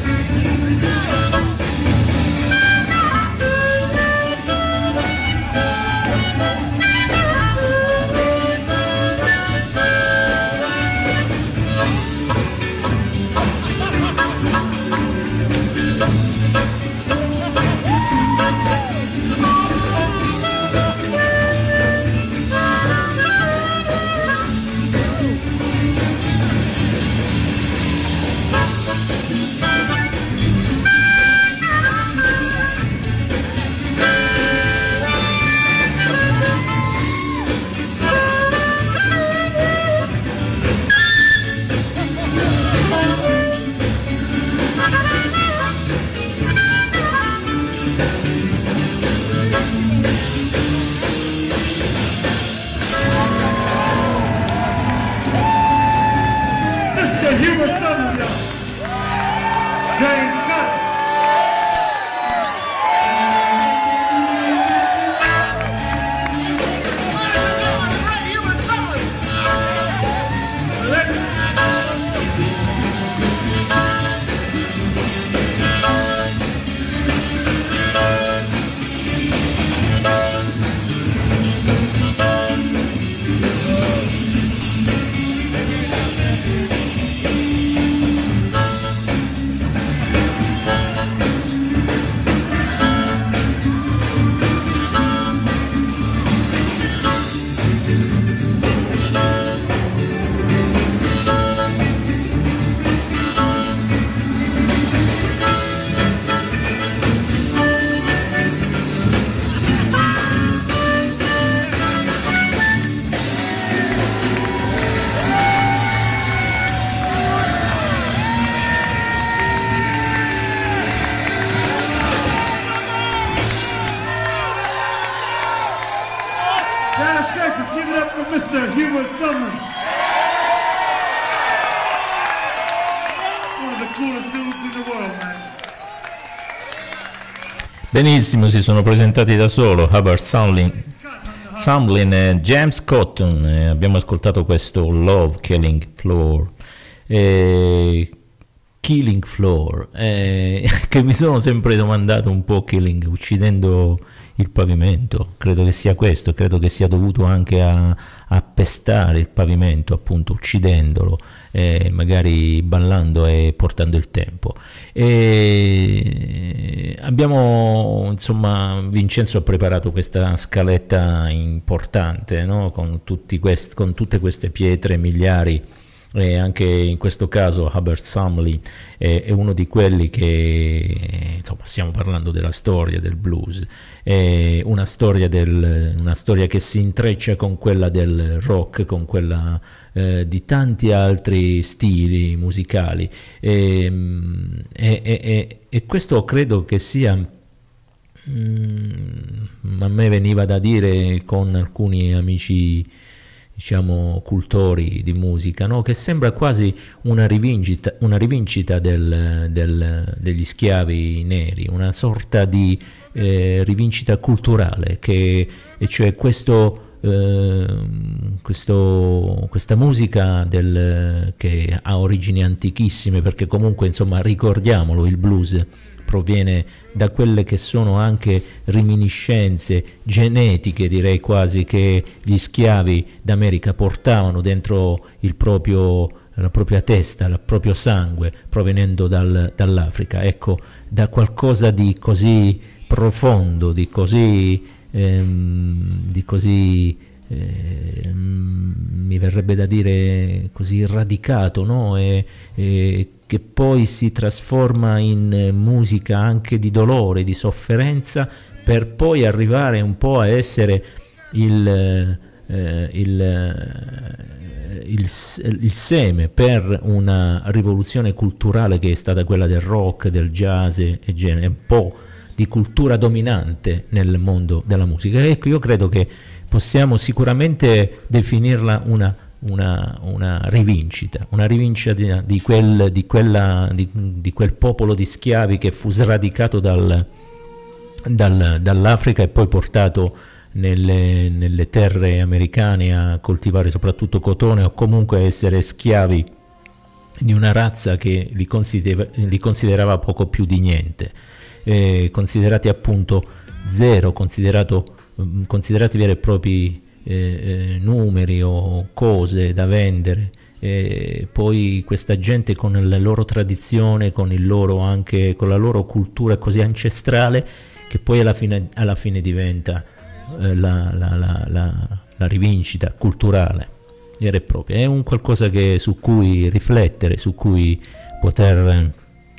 Mister Hubert Sumner, James Cotton. Dallas, Texas, give it up for Mister Hubert Sumner. One of the coolest dudes in the world, man. Benissimo, si sono presentati da solo Hubert Sumlin, Sumlin e James Cotton. Eh, abbiamo ascoltato questo Love Killing Floor. Eh, Killing Floor, eh, che mi sono sempre domandato un po', killing, uccidendo il pavimento, credo che sia questo, credo che sia dovuto anche a, a pestare il pavimento, appunto uccidendolo, eh, magari ballando e portando il tempo. E abbiamo, insomma, Vincenzo ha preparato questa scaletta importante, no? Con, tutti quest- con tutte queste pietre miliari, e anche in questo caso Hubbard Sumlin è, è uno di quelli che, insomma, stiamo parlando della storia del blues, è una storia, del, una storia che si intreccia con quella del rock, con quella eh, di tanti altri stili musicali, e, e, e, e questo credo che sia, mm, a me veniva da dire con alcuni amici, diciamo, cultori di musica, no? Che sembra quasi una rivincita, una rivincita del, del, degli schiavi neri, una sorta di eh, rivincita culturale, che, e cioè questo, eh, questo, questa musica del, che ha origini antichissime, perché comunque, insomma, ricordiamolo, il blues proviene da quelle che sono anche reminiscenze genetiche, direi quasi, che gli schiavi d'America portavano dentro il proprio, la propria testa, il proprio sangue, provenendo dal, dall'Africa. Ecco, da qualcosa di così profondo, di così, ehm, di così eh, mi verrebbe da dire così radicato, no? E, e che poi si trasforma in musica anche di dolore, di sofferenza, per poi arrivare un po' a essere il, eh, il, eh, il, il seme per una rivoluzione culturale che è stata quella del rock, del jazz e genere, un po' di cultura dominante nel mondo della musica. Ecco, io credo che possiamo sicuramente definirla una Una, una rivincita, una rivincita di, di, quel, di, quella, di, di quel popolo di schiavi che fu sradicato dal, dal, dall'Africa e poi portato nelle, nelle terre americane a coltivare soprattutto cotone, o comunque a essere schiavi di una razza che li, consider- li considerava poco più di niente, eh, considerati appunto zero, considerato, considerati veri e propri Eh, eh, numeri o cose da vendere, e poi questa gente con la loro tradizione, con il loro anche con la loro cultura così ancestrale, che poi alla fine, alla fine diventa eh, la, la, la, la, la rivincita culturale vera e propria. È un qualcosa che, su cui riflettere, su cui poter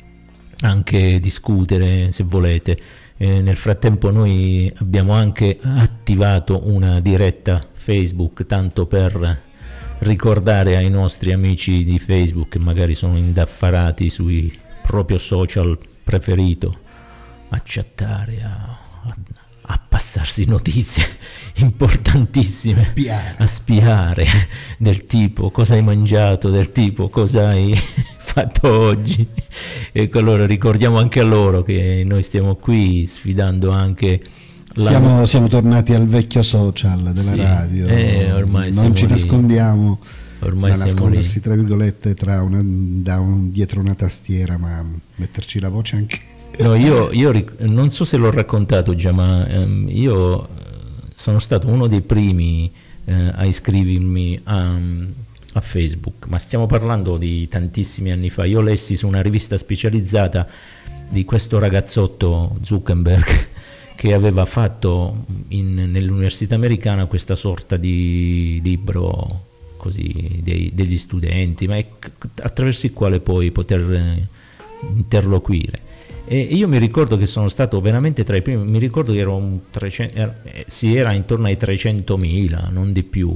anche discutere, se volete. Eh, nel frattempo noi abbiamo anche attivato una diretta Facebook, tanto per ricordare ai nostri amici di Facebook, che magari sono indaffarati sui proprio social preferito, a chattare, a, a, a passarsi notizie importantissime, spiare. a spiare, del tipo cosa hai mangiato, del tipo cosa hai fatto oggi. E allora ricordiamo anche a loro che noi stiamo qui sfidando anche la... siamo, siamo tornati al vecchio social della sì, radio, eh, ormai non ci lì. nascondiamo, ormai ma siamo nascondersi lì. tra virgolette tra una, da un, dietro una tastiera, ma metterci la voce anche. No, io, io ric- non so se l'ho raccontato già, ma ehm, io sono stato uno dei primi eh, a iscrivermi a, a Facebook, ma stiamo parlando di tantissimi anni fa. Io lessi su una rivista specializzata di questo ragazzotto Zuckerberg che aveva fatto in, nell'università americana questa sorta di libro così dei, degli studenti, ma è, attraverso il quale poi poter eh, interloquire. E io mi ricordo che sono stato veramente tra i primi, mi ricordo che ero un trecento, era, si era intorno ai trecentomila, non di più,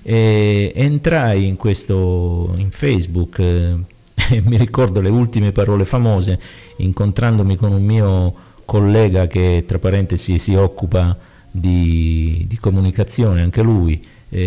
e entrai in questo, in Facebook, eh, e mi ricordo le ultime parole famose, incontrandomi con un mio collega che, tra parentesi, si occupa di, di comunicazione, anche lui,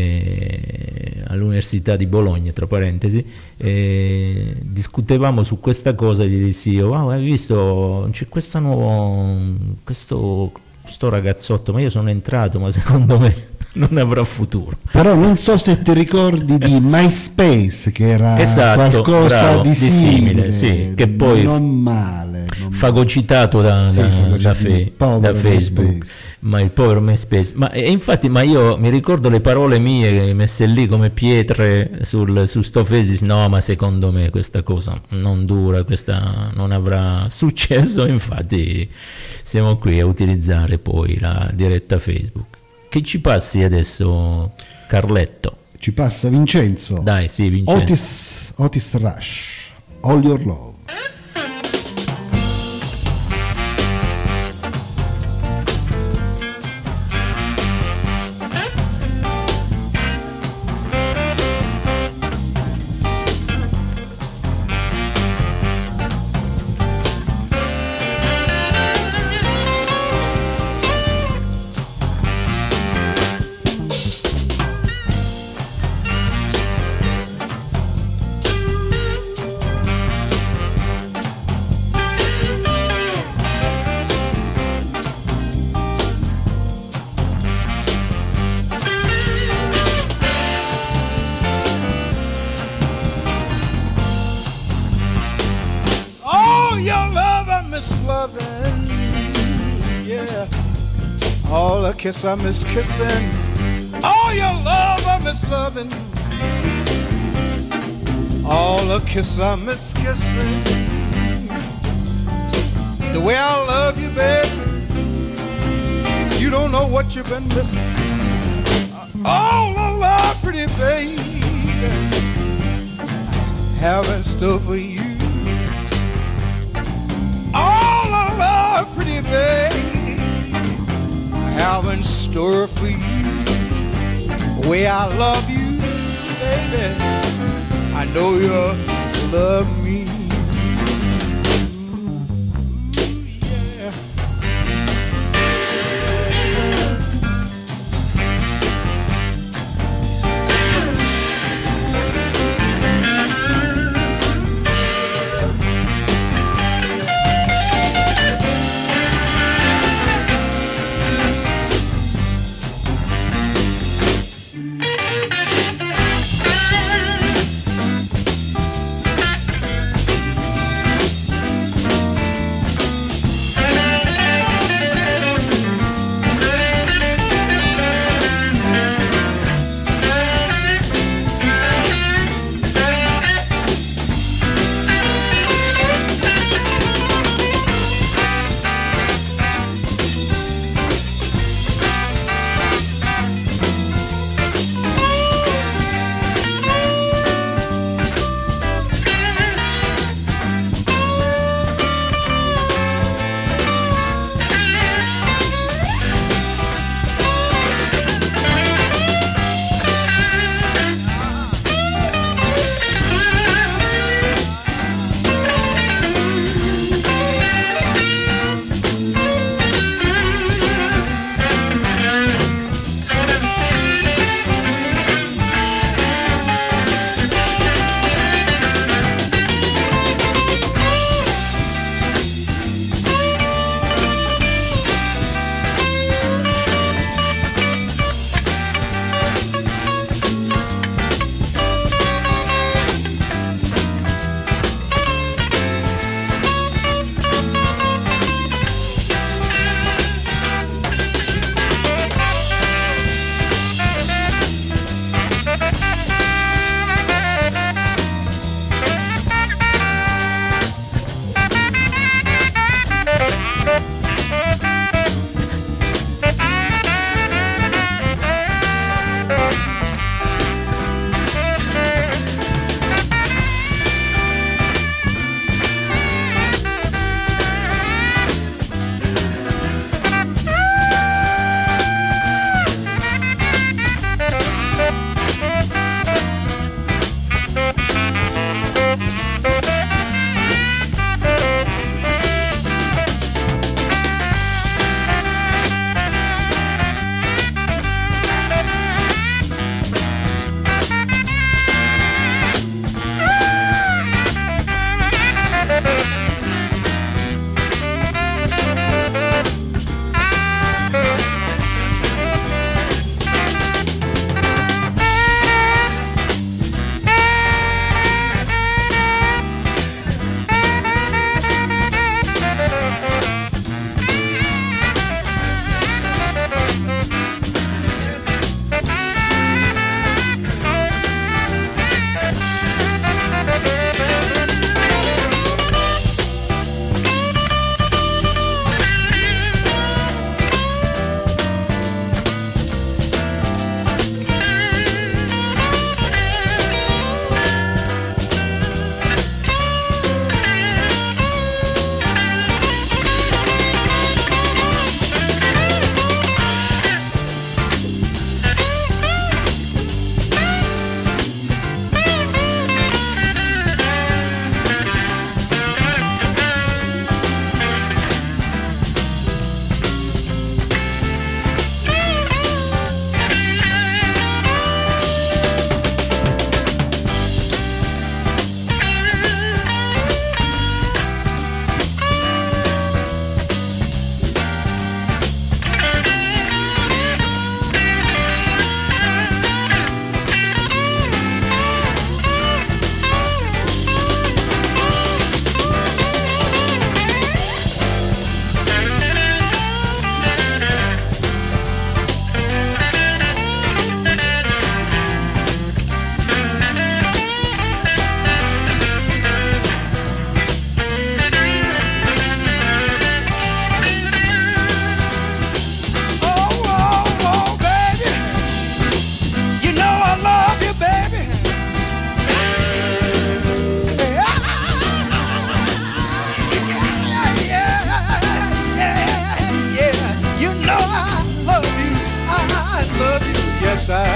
eh, all'Università di Bologna, tra parentesi, eh, discutevamo su questa cosa e gli dissi io, wow, hai visto, c'è questo nuovo, questo, questo ragazzotto, ma io sono entrato, ma secondo me non avrà futuro. Però non so se ti ricordi di MySpace, che era esatto, qualcosa bravo, di di simile, simile, sì, che poi non male, non fagocitato da, sì, da, fagocitato, da, fe, da Facebook, MySpace. ma il povero MySpace. Ma e infatti, ma io mi ricordo le parole mie messe lì come pietre sul, su sto Facebook. No, ma secondo me questa cosa non dura, questa non avrà successo. Infatti siamo qui a utilizzare poi la diretta Facebook. Che ci passi adesso, Carletto? Ci passa Vincenzo. Dai, sì, Vincenzo. Otis, Otis Rush, All Your Love. Kiss I miss kissing, all your love I miss loving, all the kiss I miss kissing, the way I love you, baby, you don't know what you've been missing, all the love, pretty baby, have in store for you, all the love, pretty baby, have in store for you, the way I love you, baby, I know you love me. Yeah.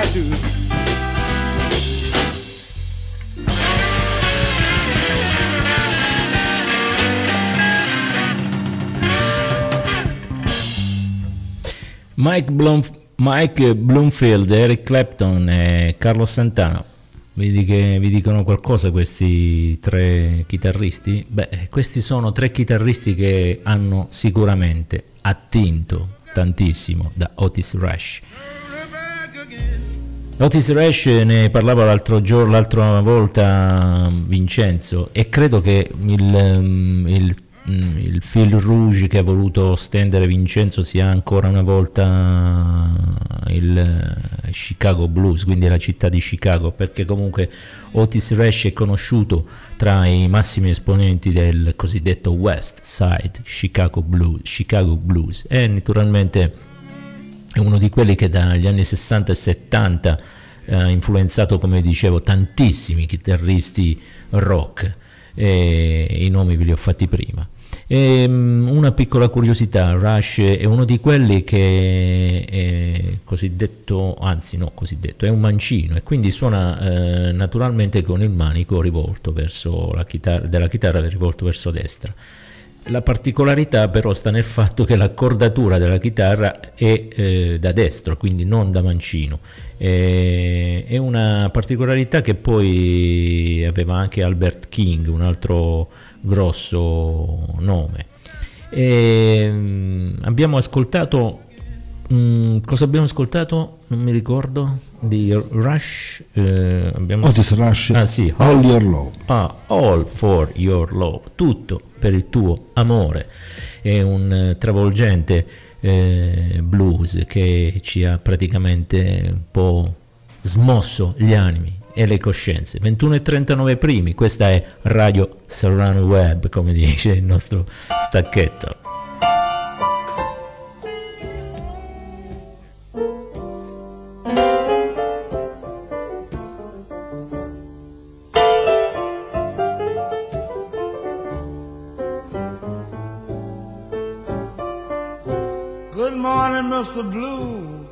I do. Mike, Blum, Mike Bloomfield, Eric Clapton e Carlos Santana. Vedi che vi dicono qualcosa questi tre chitarristi? Beh, questi sono tre chitarristi che hanno sicuramente attinto tantissimo da Otis Rush. Otis Rush ne parlava l'altro giorno, l'altra volta Vincenzo, e credo che il, il il fil rouge che ha voluto stendere Vincenzo sia ancora una volta il Chicago Blues, quindi la città di Chicago, perché comunque Otis Rush è conosciuto tra i massimi esponenti del cosiddetto West Side Chicago Blues, Chicago Blues, e naturalmente è uno di quelli che dagli anni sessanta e settanta ha influenzato, come dicevo, tantissimi chitarristi rock, e i nomi ve li ho fatti prima. E una piccola curiosità: Rush è uno di quelli che è cosiddetto, anzi no cosiddetto, è un mancino, e quindi suona eh, naturalmente con il manico rivolto verso la chitarra, della chitarra rivolto verso destra. La particolarità però sta nel fatto che l'accordatura della chitarra è eh, da destro, quindi non da mancino. E, è una particolarità che poi aveva anche Albert King, un altro grosso nome. E, mh, abbiamo ascoltato mh, cosa abbiamo ascoltato? Non mi ricordo. Di Rush, eh, abbiamo Otis Rush, ah, sì, All, all Your Love. Ah, All for Your Love, tutto per il tuo amore. È un eh, travolgente eh, blues che ci ha praticamente un po' smosso gli animi e le coscienze. ventuno e trentanove primi, questa è Radio Saronno Web, come dice il nostro stacchetto. Good morning, Mister Blue.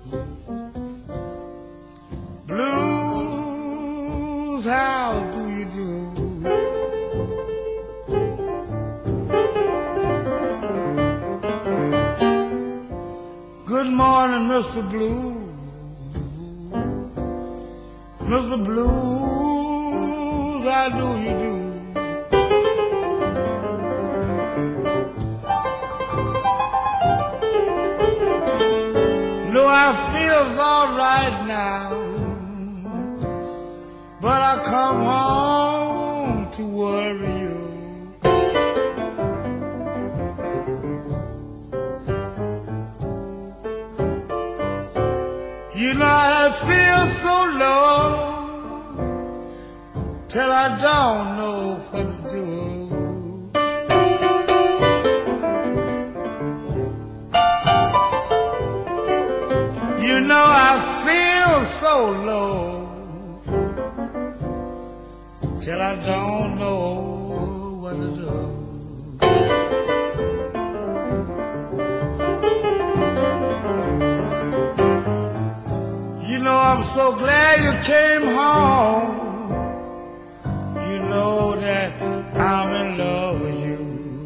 Blues, how do you do? Good morning, Mister Blue. Mister Blues, how do you do? No, I feels all right now, but I come home to worry you. You know I feel so low till I don't know what to do. You know I feel so low till I don't know what to do. You know I'm so glad you came home. You know that I'm in love with you.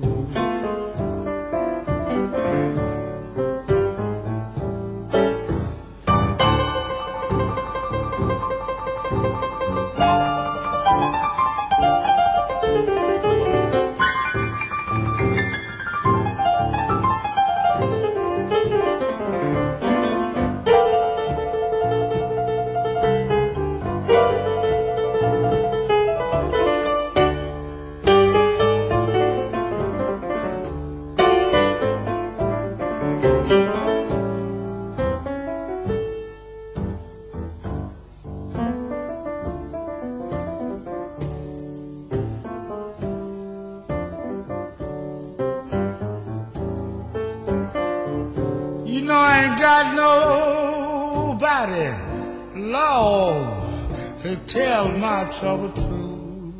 Got nobody, Lord, to tell my trouble to.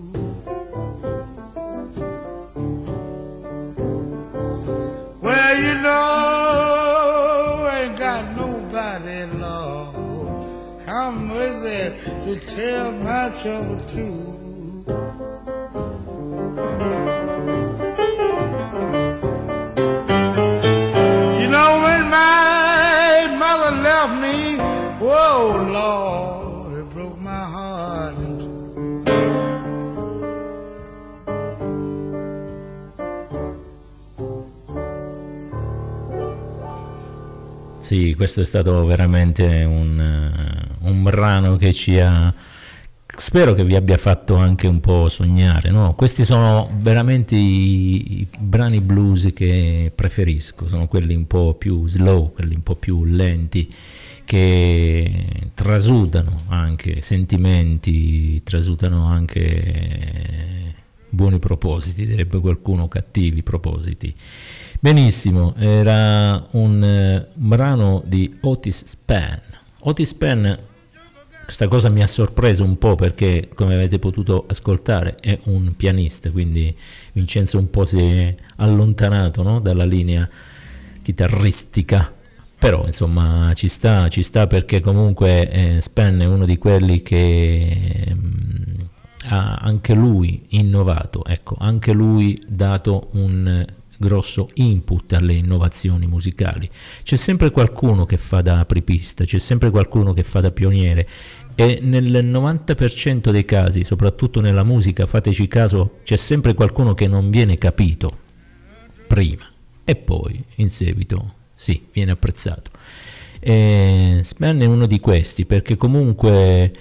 Well, you know, ain't got nobody, Lord, come with it to tell my trouble too. You know when my mother left me, whoa Lord, it broke my heart in two. Sì, questo è stato veramente un, uh, un brano che ci ha, spero che vi abbia fatto anche un po' sognare, no? Questi sono veramente i, i brani blues che preferisco, sono quelli un po' più slow, quelli un po' più lenti, che trasudano anche sentimenti, trasudano anche buoni propositi, direbbe qualcuno, cattivi propositi. Benissimo, era un, un brano di Otis Spann. Otis Spann, questa cosa mi ha sorpreso un po' perché, come avete potuto ascoltare, è un pianista, quindi Vincenzo un po' si è allontanato, no? Dalla linea chitarristica, però insomma ci sta, ci sta perché comunque eh, Spann è uno di quelli che mh, ha anche lui innovato, ecco, anche lui dato un grosso input alle innovazioni musicali. C'è sempre qualcuno che fa da apripista, c'è sempre qualcuno che fa da pioniere e nel novanta per cento dei casi, soprattutto nella musica, fateci caso, c'è sempre qualcuno che non viene capito prima e poi in seguito sì, viene apprezzato. E Spann è uno di questi perché comunque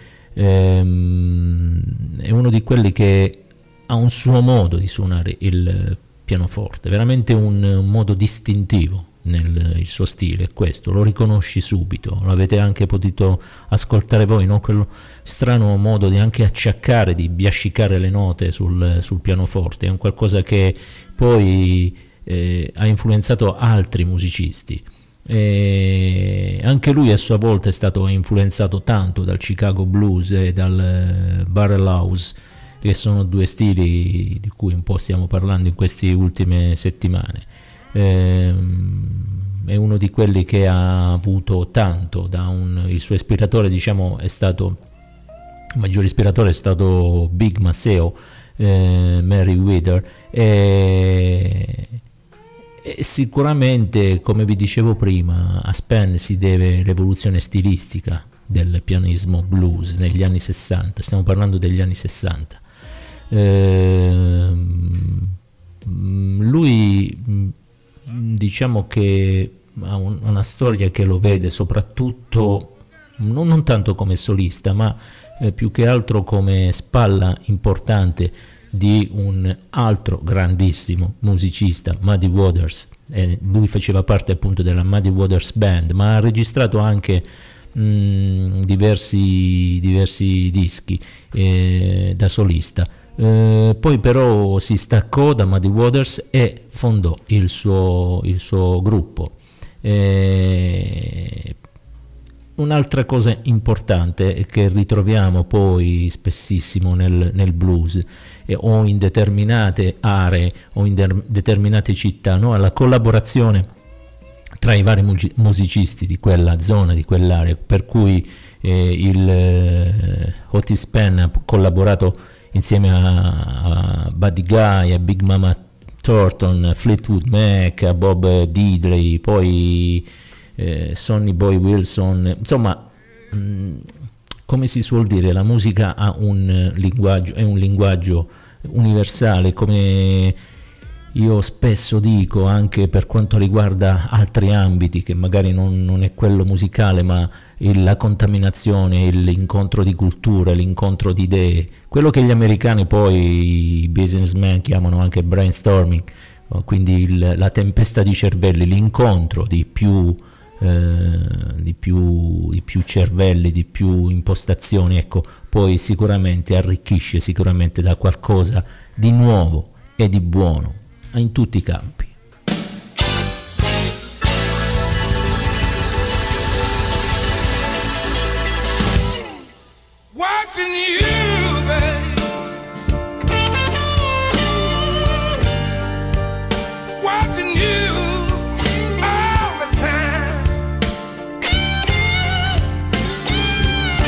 ehm, è uno di quelli che ha un suo modo di suonare il pianoforte, veramente un, un modo distintivo nel il suo stile, questo lo riconosci subito, lo avete anche potuto ascoltare voi, no? Quello strano modo di anche acciaccare, di biascicare le note sul, sul pianoforte, è un qualcosa che poi eh, ha influenzato altri musicisti. E anche lui a sua volta è stato influenzato tanto dal Chicago Blues e dal Barrel House, che sono due stili di cui un po' stiamo parlando in queste ultime settimane. Ehm, è uno di quelli che ha avuto tanto da un, il suo ispiratore, diciamo, è stato il maggiore ispiratore è stato Big Maceo, eh, Mary Wither, e, e sicuramente, come vi dicevo prima, a Spann si deve l'evoluzione stilistica del pianismo blues negli anni sessanta, stiamo parlando degli anni sessanta. Ehm, lui diciamo che ha un, una storia che lo vede soprattutto non, non tanto come solista, ma eh, più che altro come spalla importante di un altro grandissimo musicista, Muddy Waters. Eh, lui faceva parte appunto della Muddy Waters Band, ma ha registrato anche mh, diversi, diversi dischi eh, da solista. Eh, poi però si staccò da Muddy Waters e fondò il suo, il suo gruppo. Eh, un'altra cosa importante che ritroviamo poi spessissimo nel, nel blues eh, o in determinate aree o in de- determinate città, no? La collaborazione tra i vari mu- musicisti di quella zona, di quell'area, per cui eh, il eh, Otis Spann ha collaborato insieme a, a Buddy Guy, a Big Mama Thornton, a Fleetwood Mac, a Bob Diddley, poi eh, Sonny Boy Wilson, insomma, mh, come si suol dire, la musica ha un linguaggio, è un linguaggio universale, come io spesso dico anche per quanto riguarda altri ambiti che magari non, non è quello musicale, ma il, la contaminazione, l'incontro di culture, l'incontro di idee, quello che gli americani poi, i businessmen, chiamano anche brainstorming, quindi il, la tempesta di cervelli, l'incontro di più, eh, di, più, di più cervelli, di più impostazioni, ecco, poi sicuramente arricchisce, sicuramente dà qualcosa di nuovo e di buono in tutti i campi. Watching you, babe. Watching you all the time.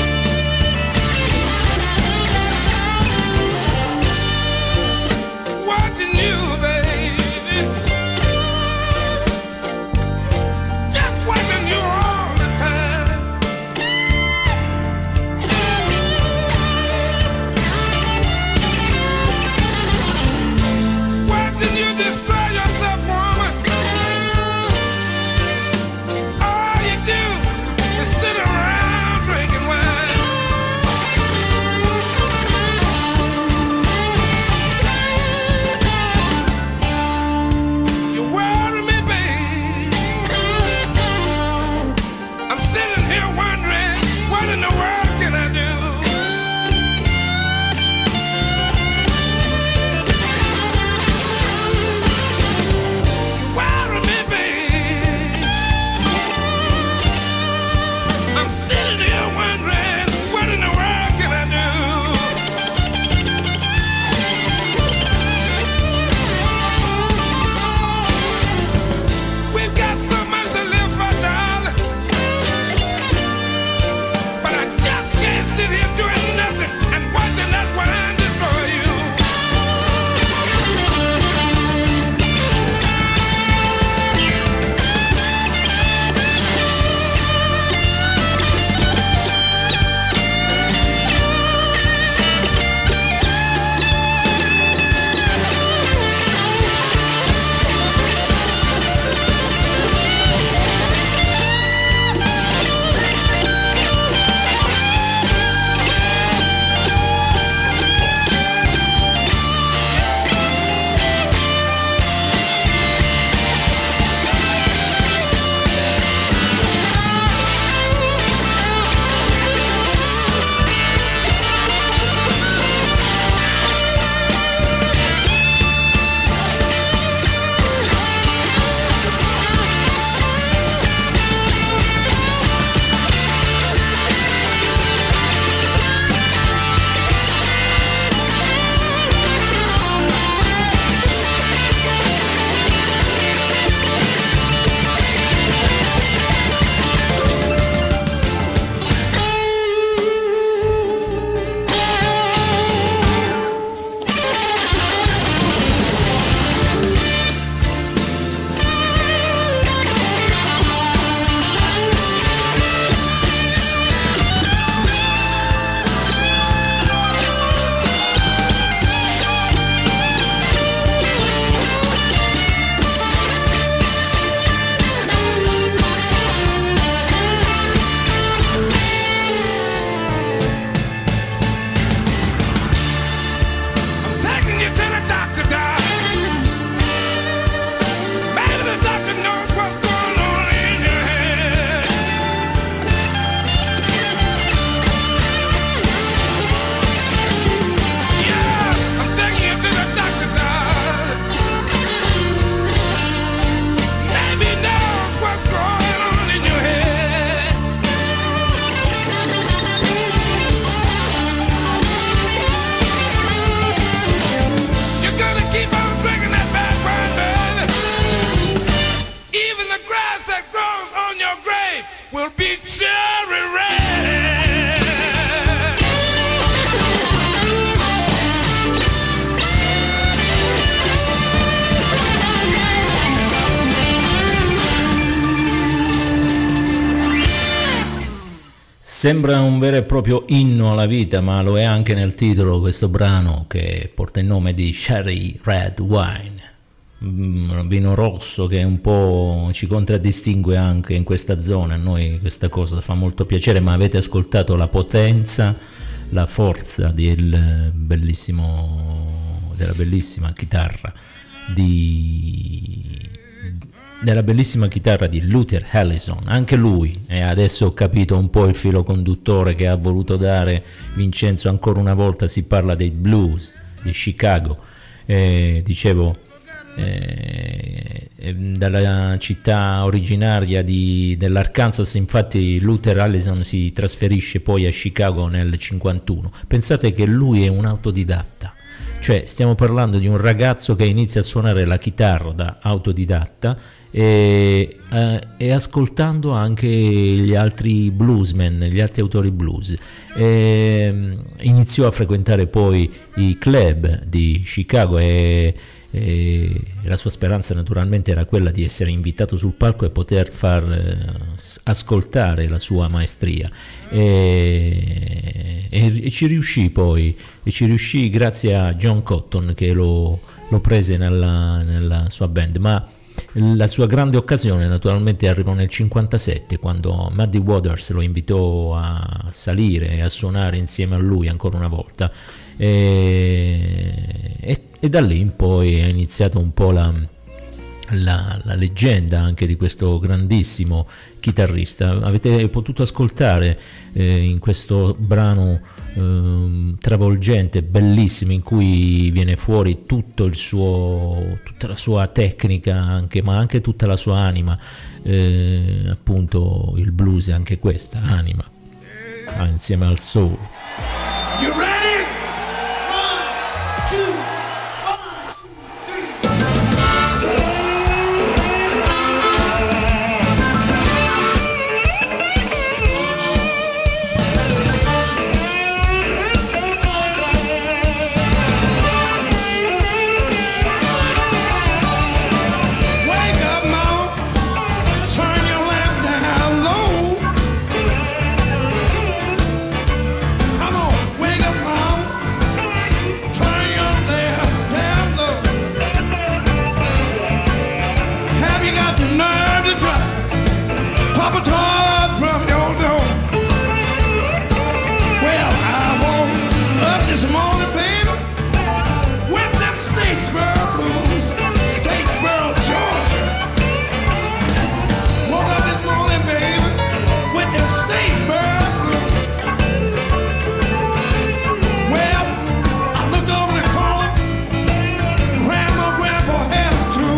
Sembra un vero e proprio inno alla vita, ma lo è anche nel titolo questo brano che porta il nome di Sherry Red Wine, un vino rosso che un po' ci contraddistingue anche in questa zona. A noi questa cosa fa molto piacere, ma avete ascoltato la potenza, la forza del bellissimo, della bellissima chitarra di della bellissima chitarra di Luther Allison. Anche lui, e adesso ho capito un po' il filo conduttore che ha voluto dare Vincenzo. Ancora una volta si parla dei blues di Chicago, eh, dicevo eh, dalla città originaria di, dell'Arkansas. Infatti Luther Allison si trasferisce poi a Chicago nel cinquantuno. Pensate che lui è un autodidatta, cioè stiamo parlando di un ragazzo che inizia a suonare la chitarra da autodidatta e, eh, e ascoltando anche gli altri bluesmen, gli altri autori blues. E iniziò a frequentare poi i club di Chicago e, e la sua speranza naturalmente era quella di essere invitato sul palco e poter far eh, ascoltare la sua maestria, e, e, e ci riuscì poi e ci riuscì grazie a John Cotton che lo, lo prese nella, nella sua band. Ma la sua grande occasione naturalmente arrivò nel cinquantasette, quando Muddy Waters lo invitò a salire e a suonare insieme a lui ancora una volta, e, e, e da lì in poi è iniziata un po' la, la, la leggenda anche di questo grandissimo chitarrista. Avete potuto ascoltare eh, in questo brano eh, travolgente, bellissimo, in cui viene fuori tutto il suo, tutta la sua tecnica anche, ma anche tutta la sua anima, eh, appunto il blues è anche questa anima, ah, insieme al soul. You ready? One, two, one, three. Wake up, mama, turn your lamp down low. Come on, wake up, mama, turn your lamp down low. Have you got the nerve to try Papa Todd from your door? Well, I woke up this morning, baby, with them Statesboro blues, Statesboro, Georgia. Woke up this morning, baby, with them Statesboro blues. Well, I looked over the corner, grandma, grandpa had them too.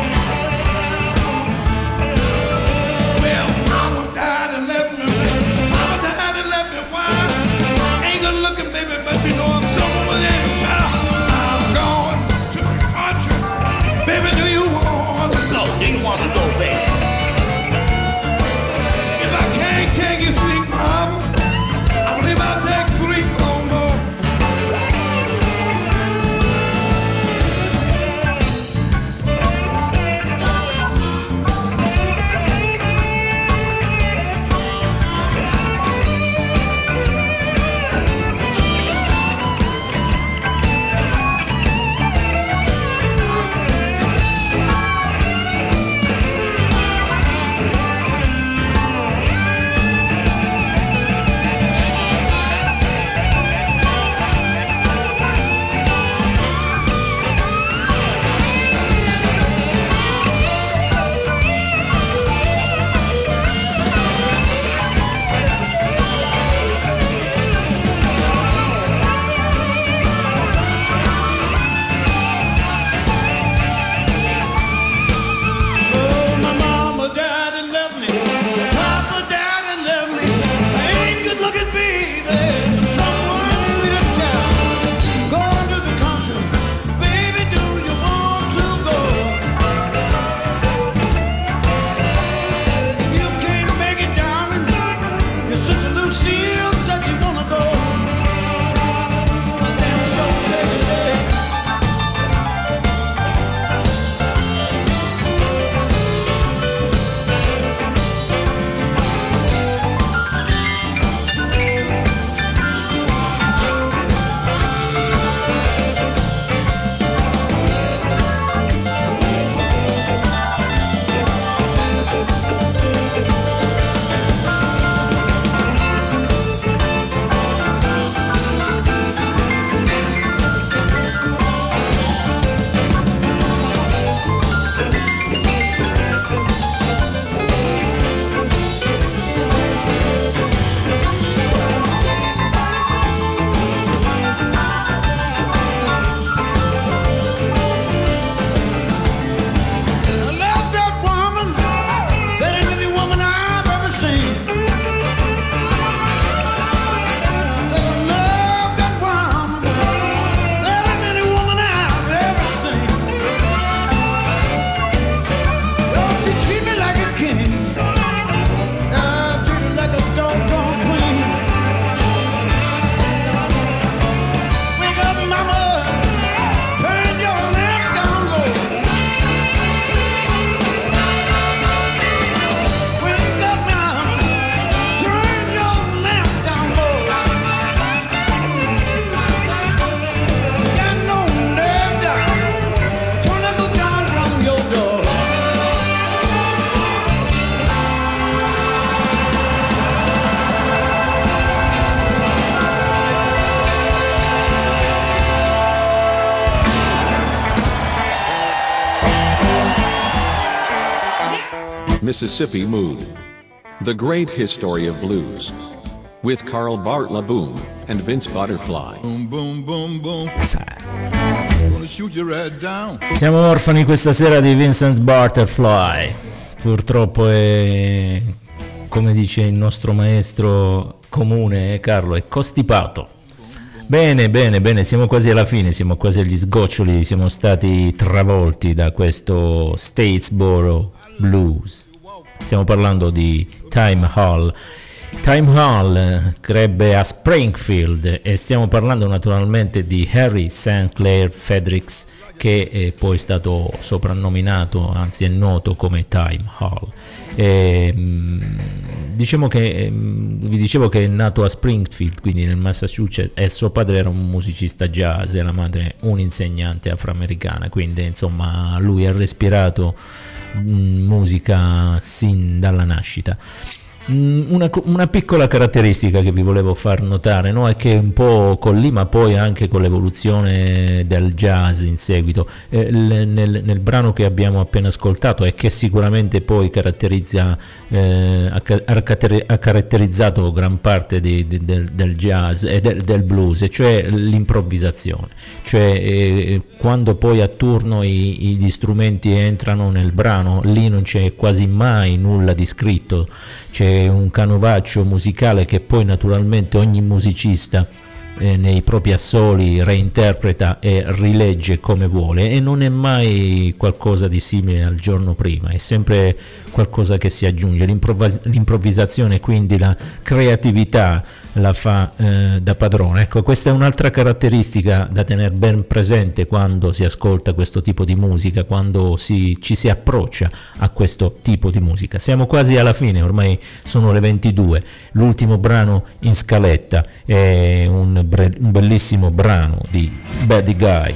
Well, mama died and left me, mama died and left me wild. Ain't good looking, baby, but you know I'm someone with any child. I'm going to the country, baby. Do you want to go? Do you want to go, baby? If I can't take you, sweet mama, I believe I'll take three or more. Mississippi Mood. The Great History of Blues. With Carl Bartla Boom and Vince Butterfly. Boom, boom, boom, boom. Gonna shoot you right down. Siamo orfani questa sera di Vincent Butterfly. Purtroppo è, come dice il nostro maestro comune, eh, Carlo, è costipato. Bene, bene, bene, siamo quasi alla fine, siamo quasi agli sgoccioli, siamo stati travolti da questo Statesboro Blues. Stiamo parlando di Time Hall. Time Hall crebbe a Springfield e stiamo parlando naturalmente di Harry Saint Clair Fredericks, che è poi stato soprannominato, anzi è noto come Time Hall. E, diciamo che vi dicevo che è nato a Springfield, quindi nel Massachusetts, e suo padre era un musicista jazz e la madre un'insegnante afroamericana, quindi insomma lui ha respirato musica sin dalla nascita. Una, una piccola caratteristica che vi volevo far notare, no? È che un po' con lì, ma poi anche con l'evoluzione del jazz in seguito, eh, nel, nel brano che abbiamo appena ascoltato, e che sicuramente poi caratterizza eh, ha, ha caratterizzato gran parte di, di, del, del jazz e del, del blues, e cioè l'improvvisazione, cioè eh, quando poi a turno i, gli strumenti entrano nel brano, lì non c'è quasi mai nulla di scritto, c'è un canovaccio musicale che poi naturalmente ogni musicista eh, nei propri assoli reinterpreta e rilegge come vuole, e non è mai qualcosa di simile al giorno prima, è sempre qualcosa che si aggiunge. L'improvvis- l'improvvisazione, quindi la creatività, la fa eh, da padrone. Ecco, questa è un'altra caratteristica da tenere ben presente quando si ascolta questo tipo di musica, quando si, ci si approccia a questo tipo di musica. Siamo quasi alla fine, ormai sono le ventidue. L'ultimo brano in scaletta è un, bre- un bellissimo brano di Buddy Guy.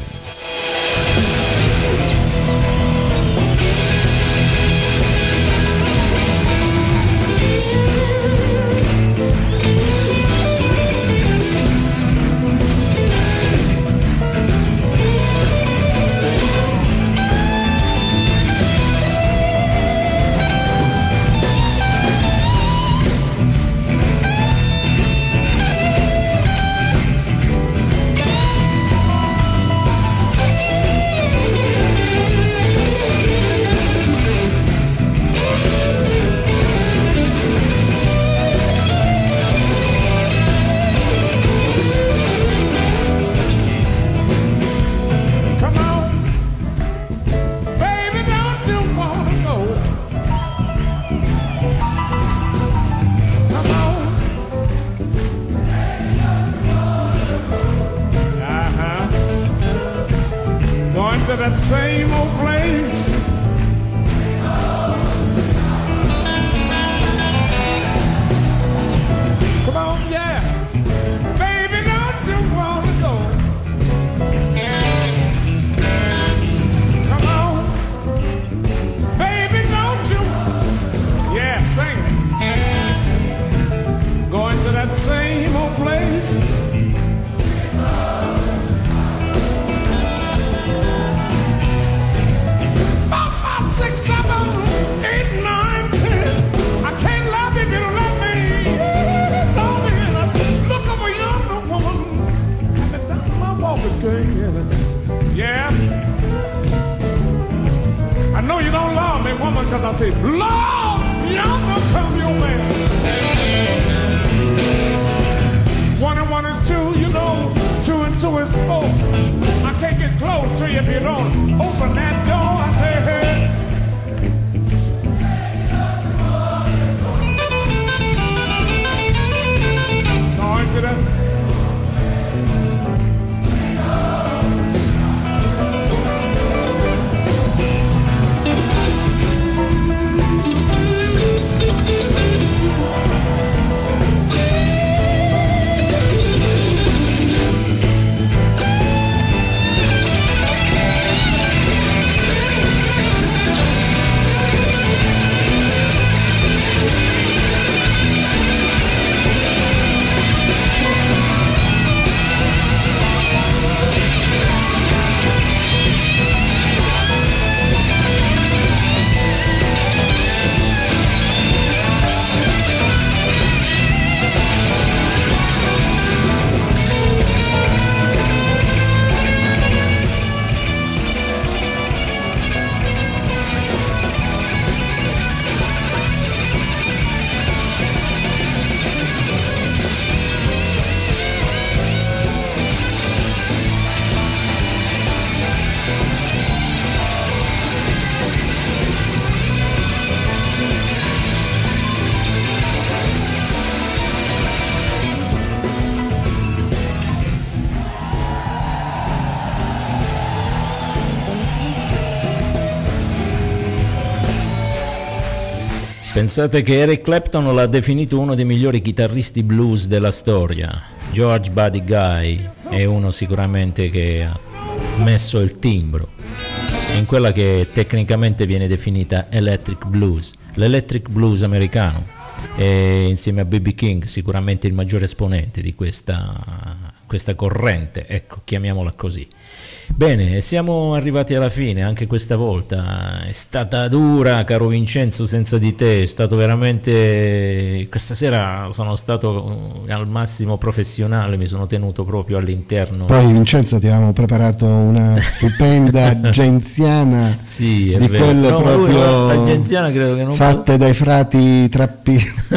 Pensate che Eric Clapton l'ha definito uno dei migliori chitarristi blues della storia. George Buddy Guy è uno sicuramente che ha messo il timbro in quella che tecnicamente viene definita electric blues, l'electric blues americano, e insieme a B B King sicuramente il maggiore esponente di questa, questa corrente, ecco, chiamiamola così. Bene, siamo arrivati alla fine anche questa volta. È stata dura, caro Vincenzo, senza di te. È stato veramente, questa sera sono stato al massimo professionale, mi sono tenuto proprio all'interno. Poi Vincenzo ti avevamo preparato una stupenda genziana, sì, è di vero. quelle No, proprio la genziana credo che non fatte dai frati trappi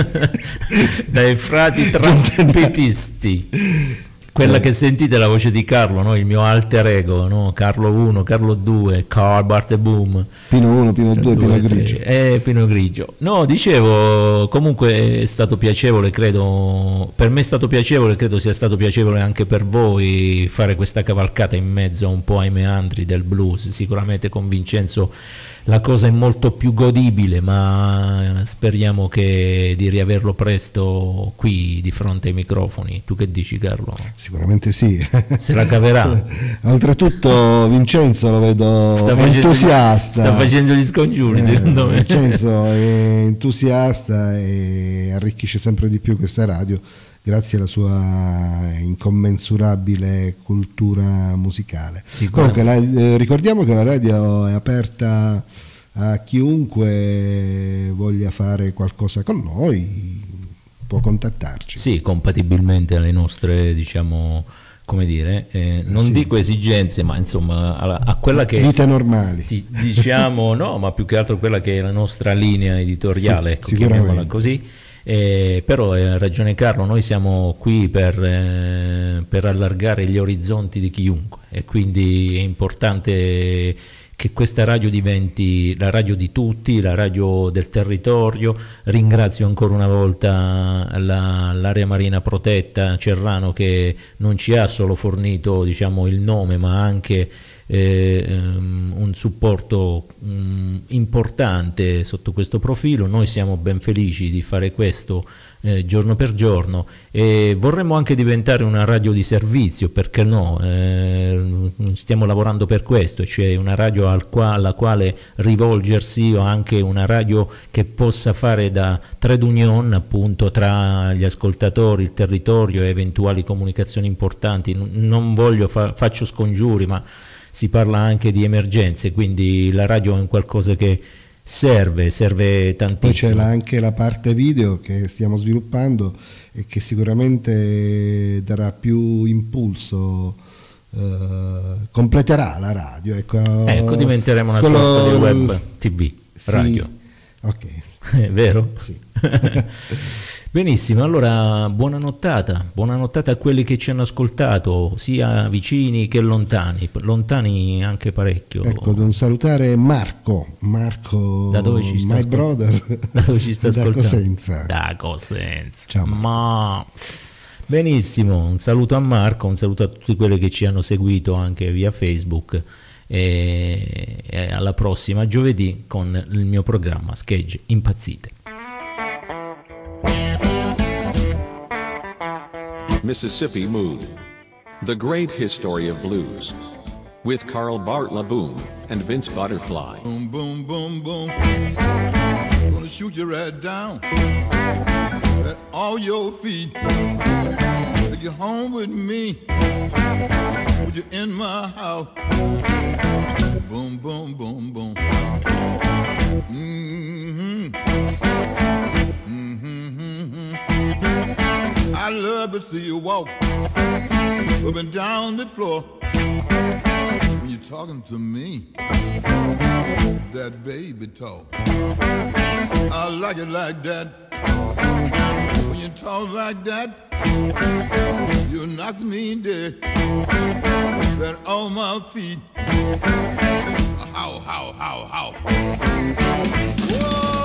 dai frati trappitisti. Quella che sentite è la voce di Carlo, no? Il mio alter ego, no? Carlo uno, Carlo due, Carl Bart e Boom. Pino uno, Pino due, Pino Grigio. Eh, Pino Grigio. No, dicevo, comunque è stato piacevole, credo, per me è stato piacevole, credo sia stato piacevole anche per voi fare questa cavalcata in mezzo un po' ai meandri del blues. Sicuramente con Vincenzo la cosa è molto più godibile, ma speriamo che di riaverlo presto qui di fronte ai microfoni. Tu che dici, Carlo? Sicuramente sì. Se la caverà. Oltretutto Vincenzo lo vedo sta entusiasta. Sta facendo gli scongiuri, eh, secondo me. Vincenzo è entusiasta e arricchisce sempre di più questa radio grazie alla sua incommensurabile cultura musicale. Comunque la, eh, ricordiamo che la radio è aperta a chiunque voglia fare qualcosa con noi, può contattarci. Sì, compatibilmente alle nostre, diciamo, come dire, eh, non sì. dico esigenze, ma insomma a, a quella che vite normali. Ti, diciamo no, ma più che altro quella che è la nostra linea editoriale, sì, ecco, chiamiamola così. Eh, però ha ragione Carlo, noi siamo qui per, eh, per allargare gli orizzonti di chiunque, e quindi è importante che questa radio diventi la radio di tutti, la radio del territorio. Ringrazio ancora una volta la, l'area marina protetta Cerrano, che non ci ha solo fornito, diciamo, il nome, ma anche Eh, um, un supporto um, importante sotto questo profilo. Noi siamo ben felici di fare questo eh, giorno per giorno, e vorremmo anche diventare una radio di servizio, perché no, eh, stiamo lavorando per questo, cioè una radio al qua, alla quale rivolgersi, o anche una radio che possa fare da trade union appunto tra gli ascoltatori, il territorio e eventuali comunicazioni importanti. Non voglio fa- faccio scongiuri, ma si parla anche di emergenze, quindi la radio è un qualcosa che serve, serve tantissimo. Poi c'è anche la parte video che stiamo sviluppando e che sicuramente darà più impulso, eh, completerà la radio. Ecco, ecco diventeremo una quello, sorta di web tivù, sì, radio. Ok. È vero? Sì. Benissimo, allora buona nottata, buona nottata a quelli che ci hanno ascoltato, sia vicini che lontani, lontani anche parecchio. Ecco, devo salutare Marco, Marco, da dove ci sta my brother, da dove ci sta ascoltando? Da Cosenza. Da Cosenza. Ciao. Ma benissimo, un saluto a Marco, un saluto a tutti quelli che ci hanno seguito anche via Facebook, e, e alla prossima giovedì con il mio programma Schegge Impazzite. Mississippi Mood. The Great History of Blues. With Carl Bartla Boom and Vince Butterfly. Boom, boom, boom, boom. Gonna shoot you right down at all your feet. Take you home with me. Put you in my house. Boom, boom, boom, boom. Mm-hmm. Mm-hmm, mm-hmm. I love to see you walk up and down the floor when you're talking to me, that baby talk. I like it like that. When you talk like that, you knock me dead. Right on my feet. How, how, how, how. Whoa.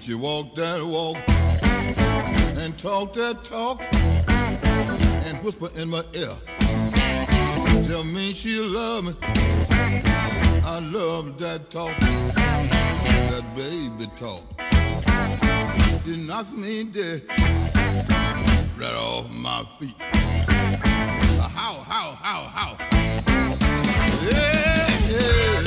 she walk that walk and talk that talk and whisper in my ear, tell me she love me. I love that talk, that baby talk. She knocks me dead right off my feet. How, how, how, how? Yeah, yeah.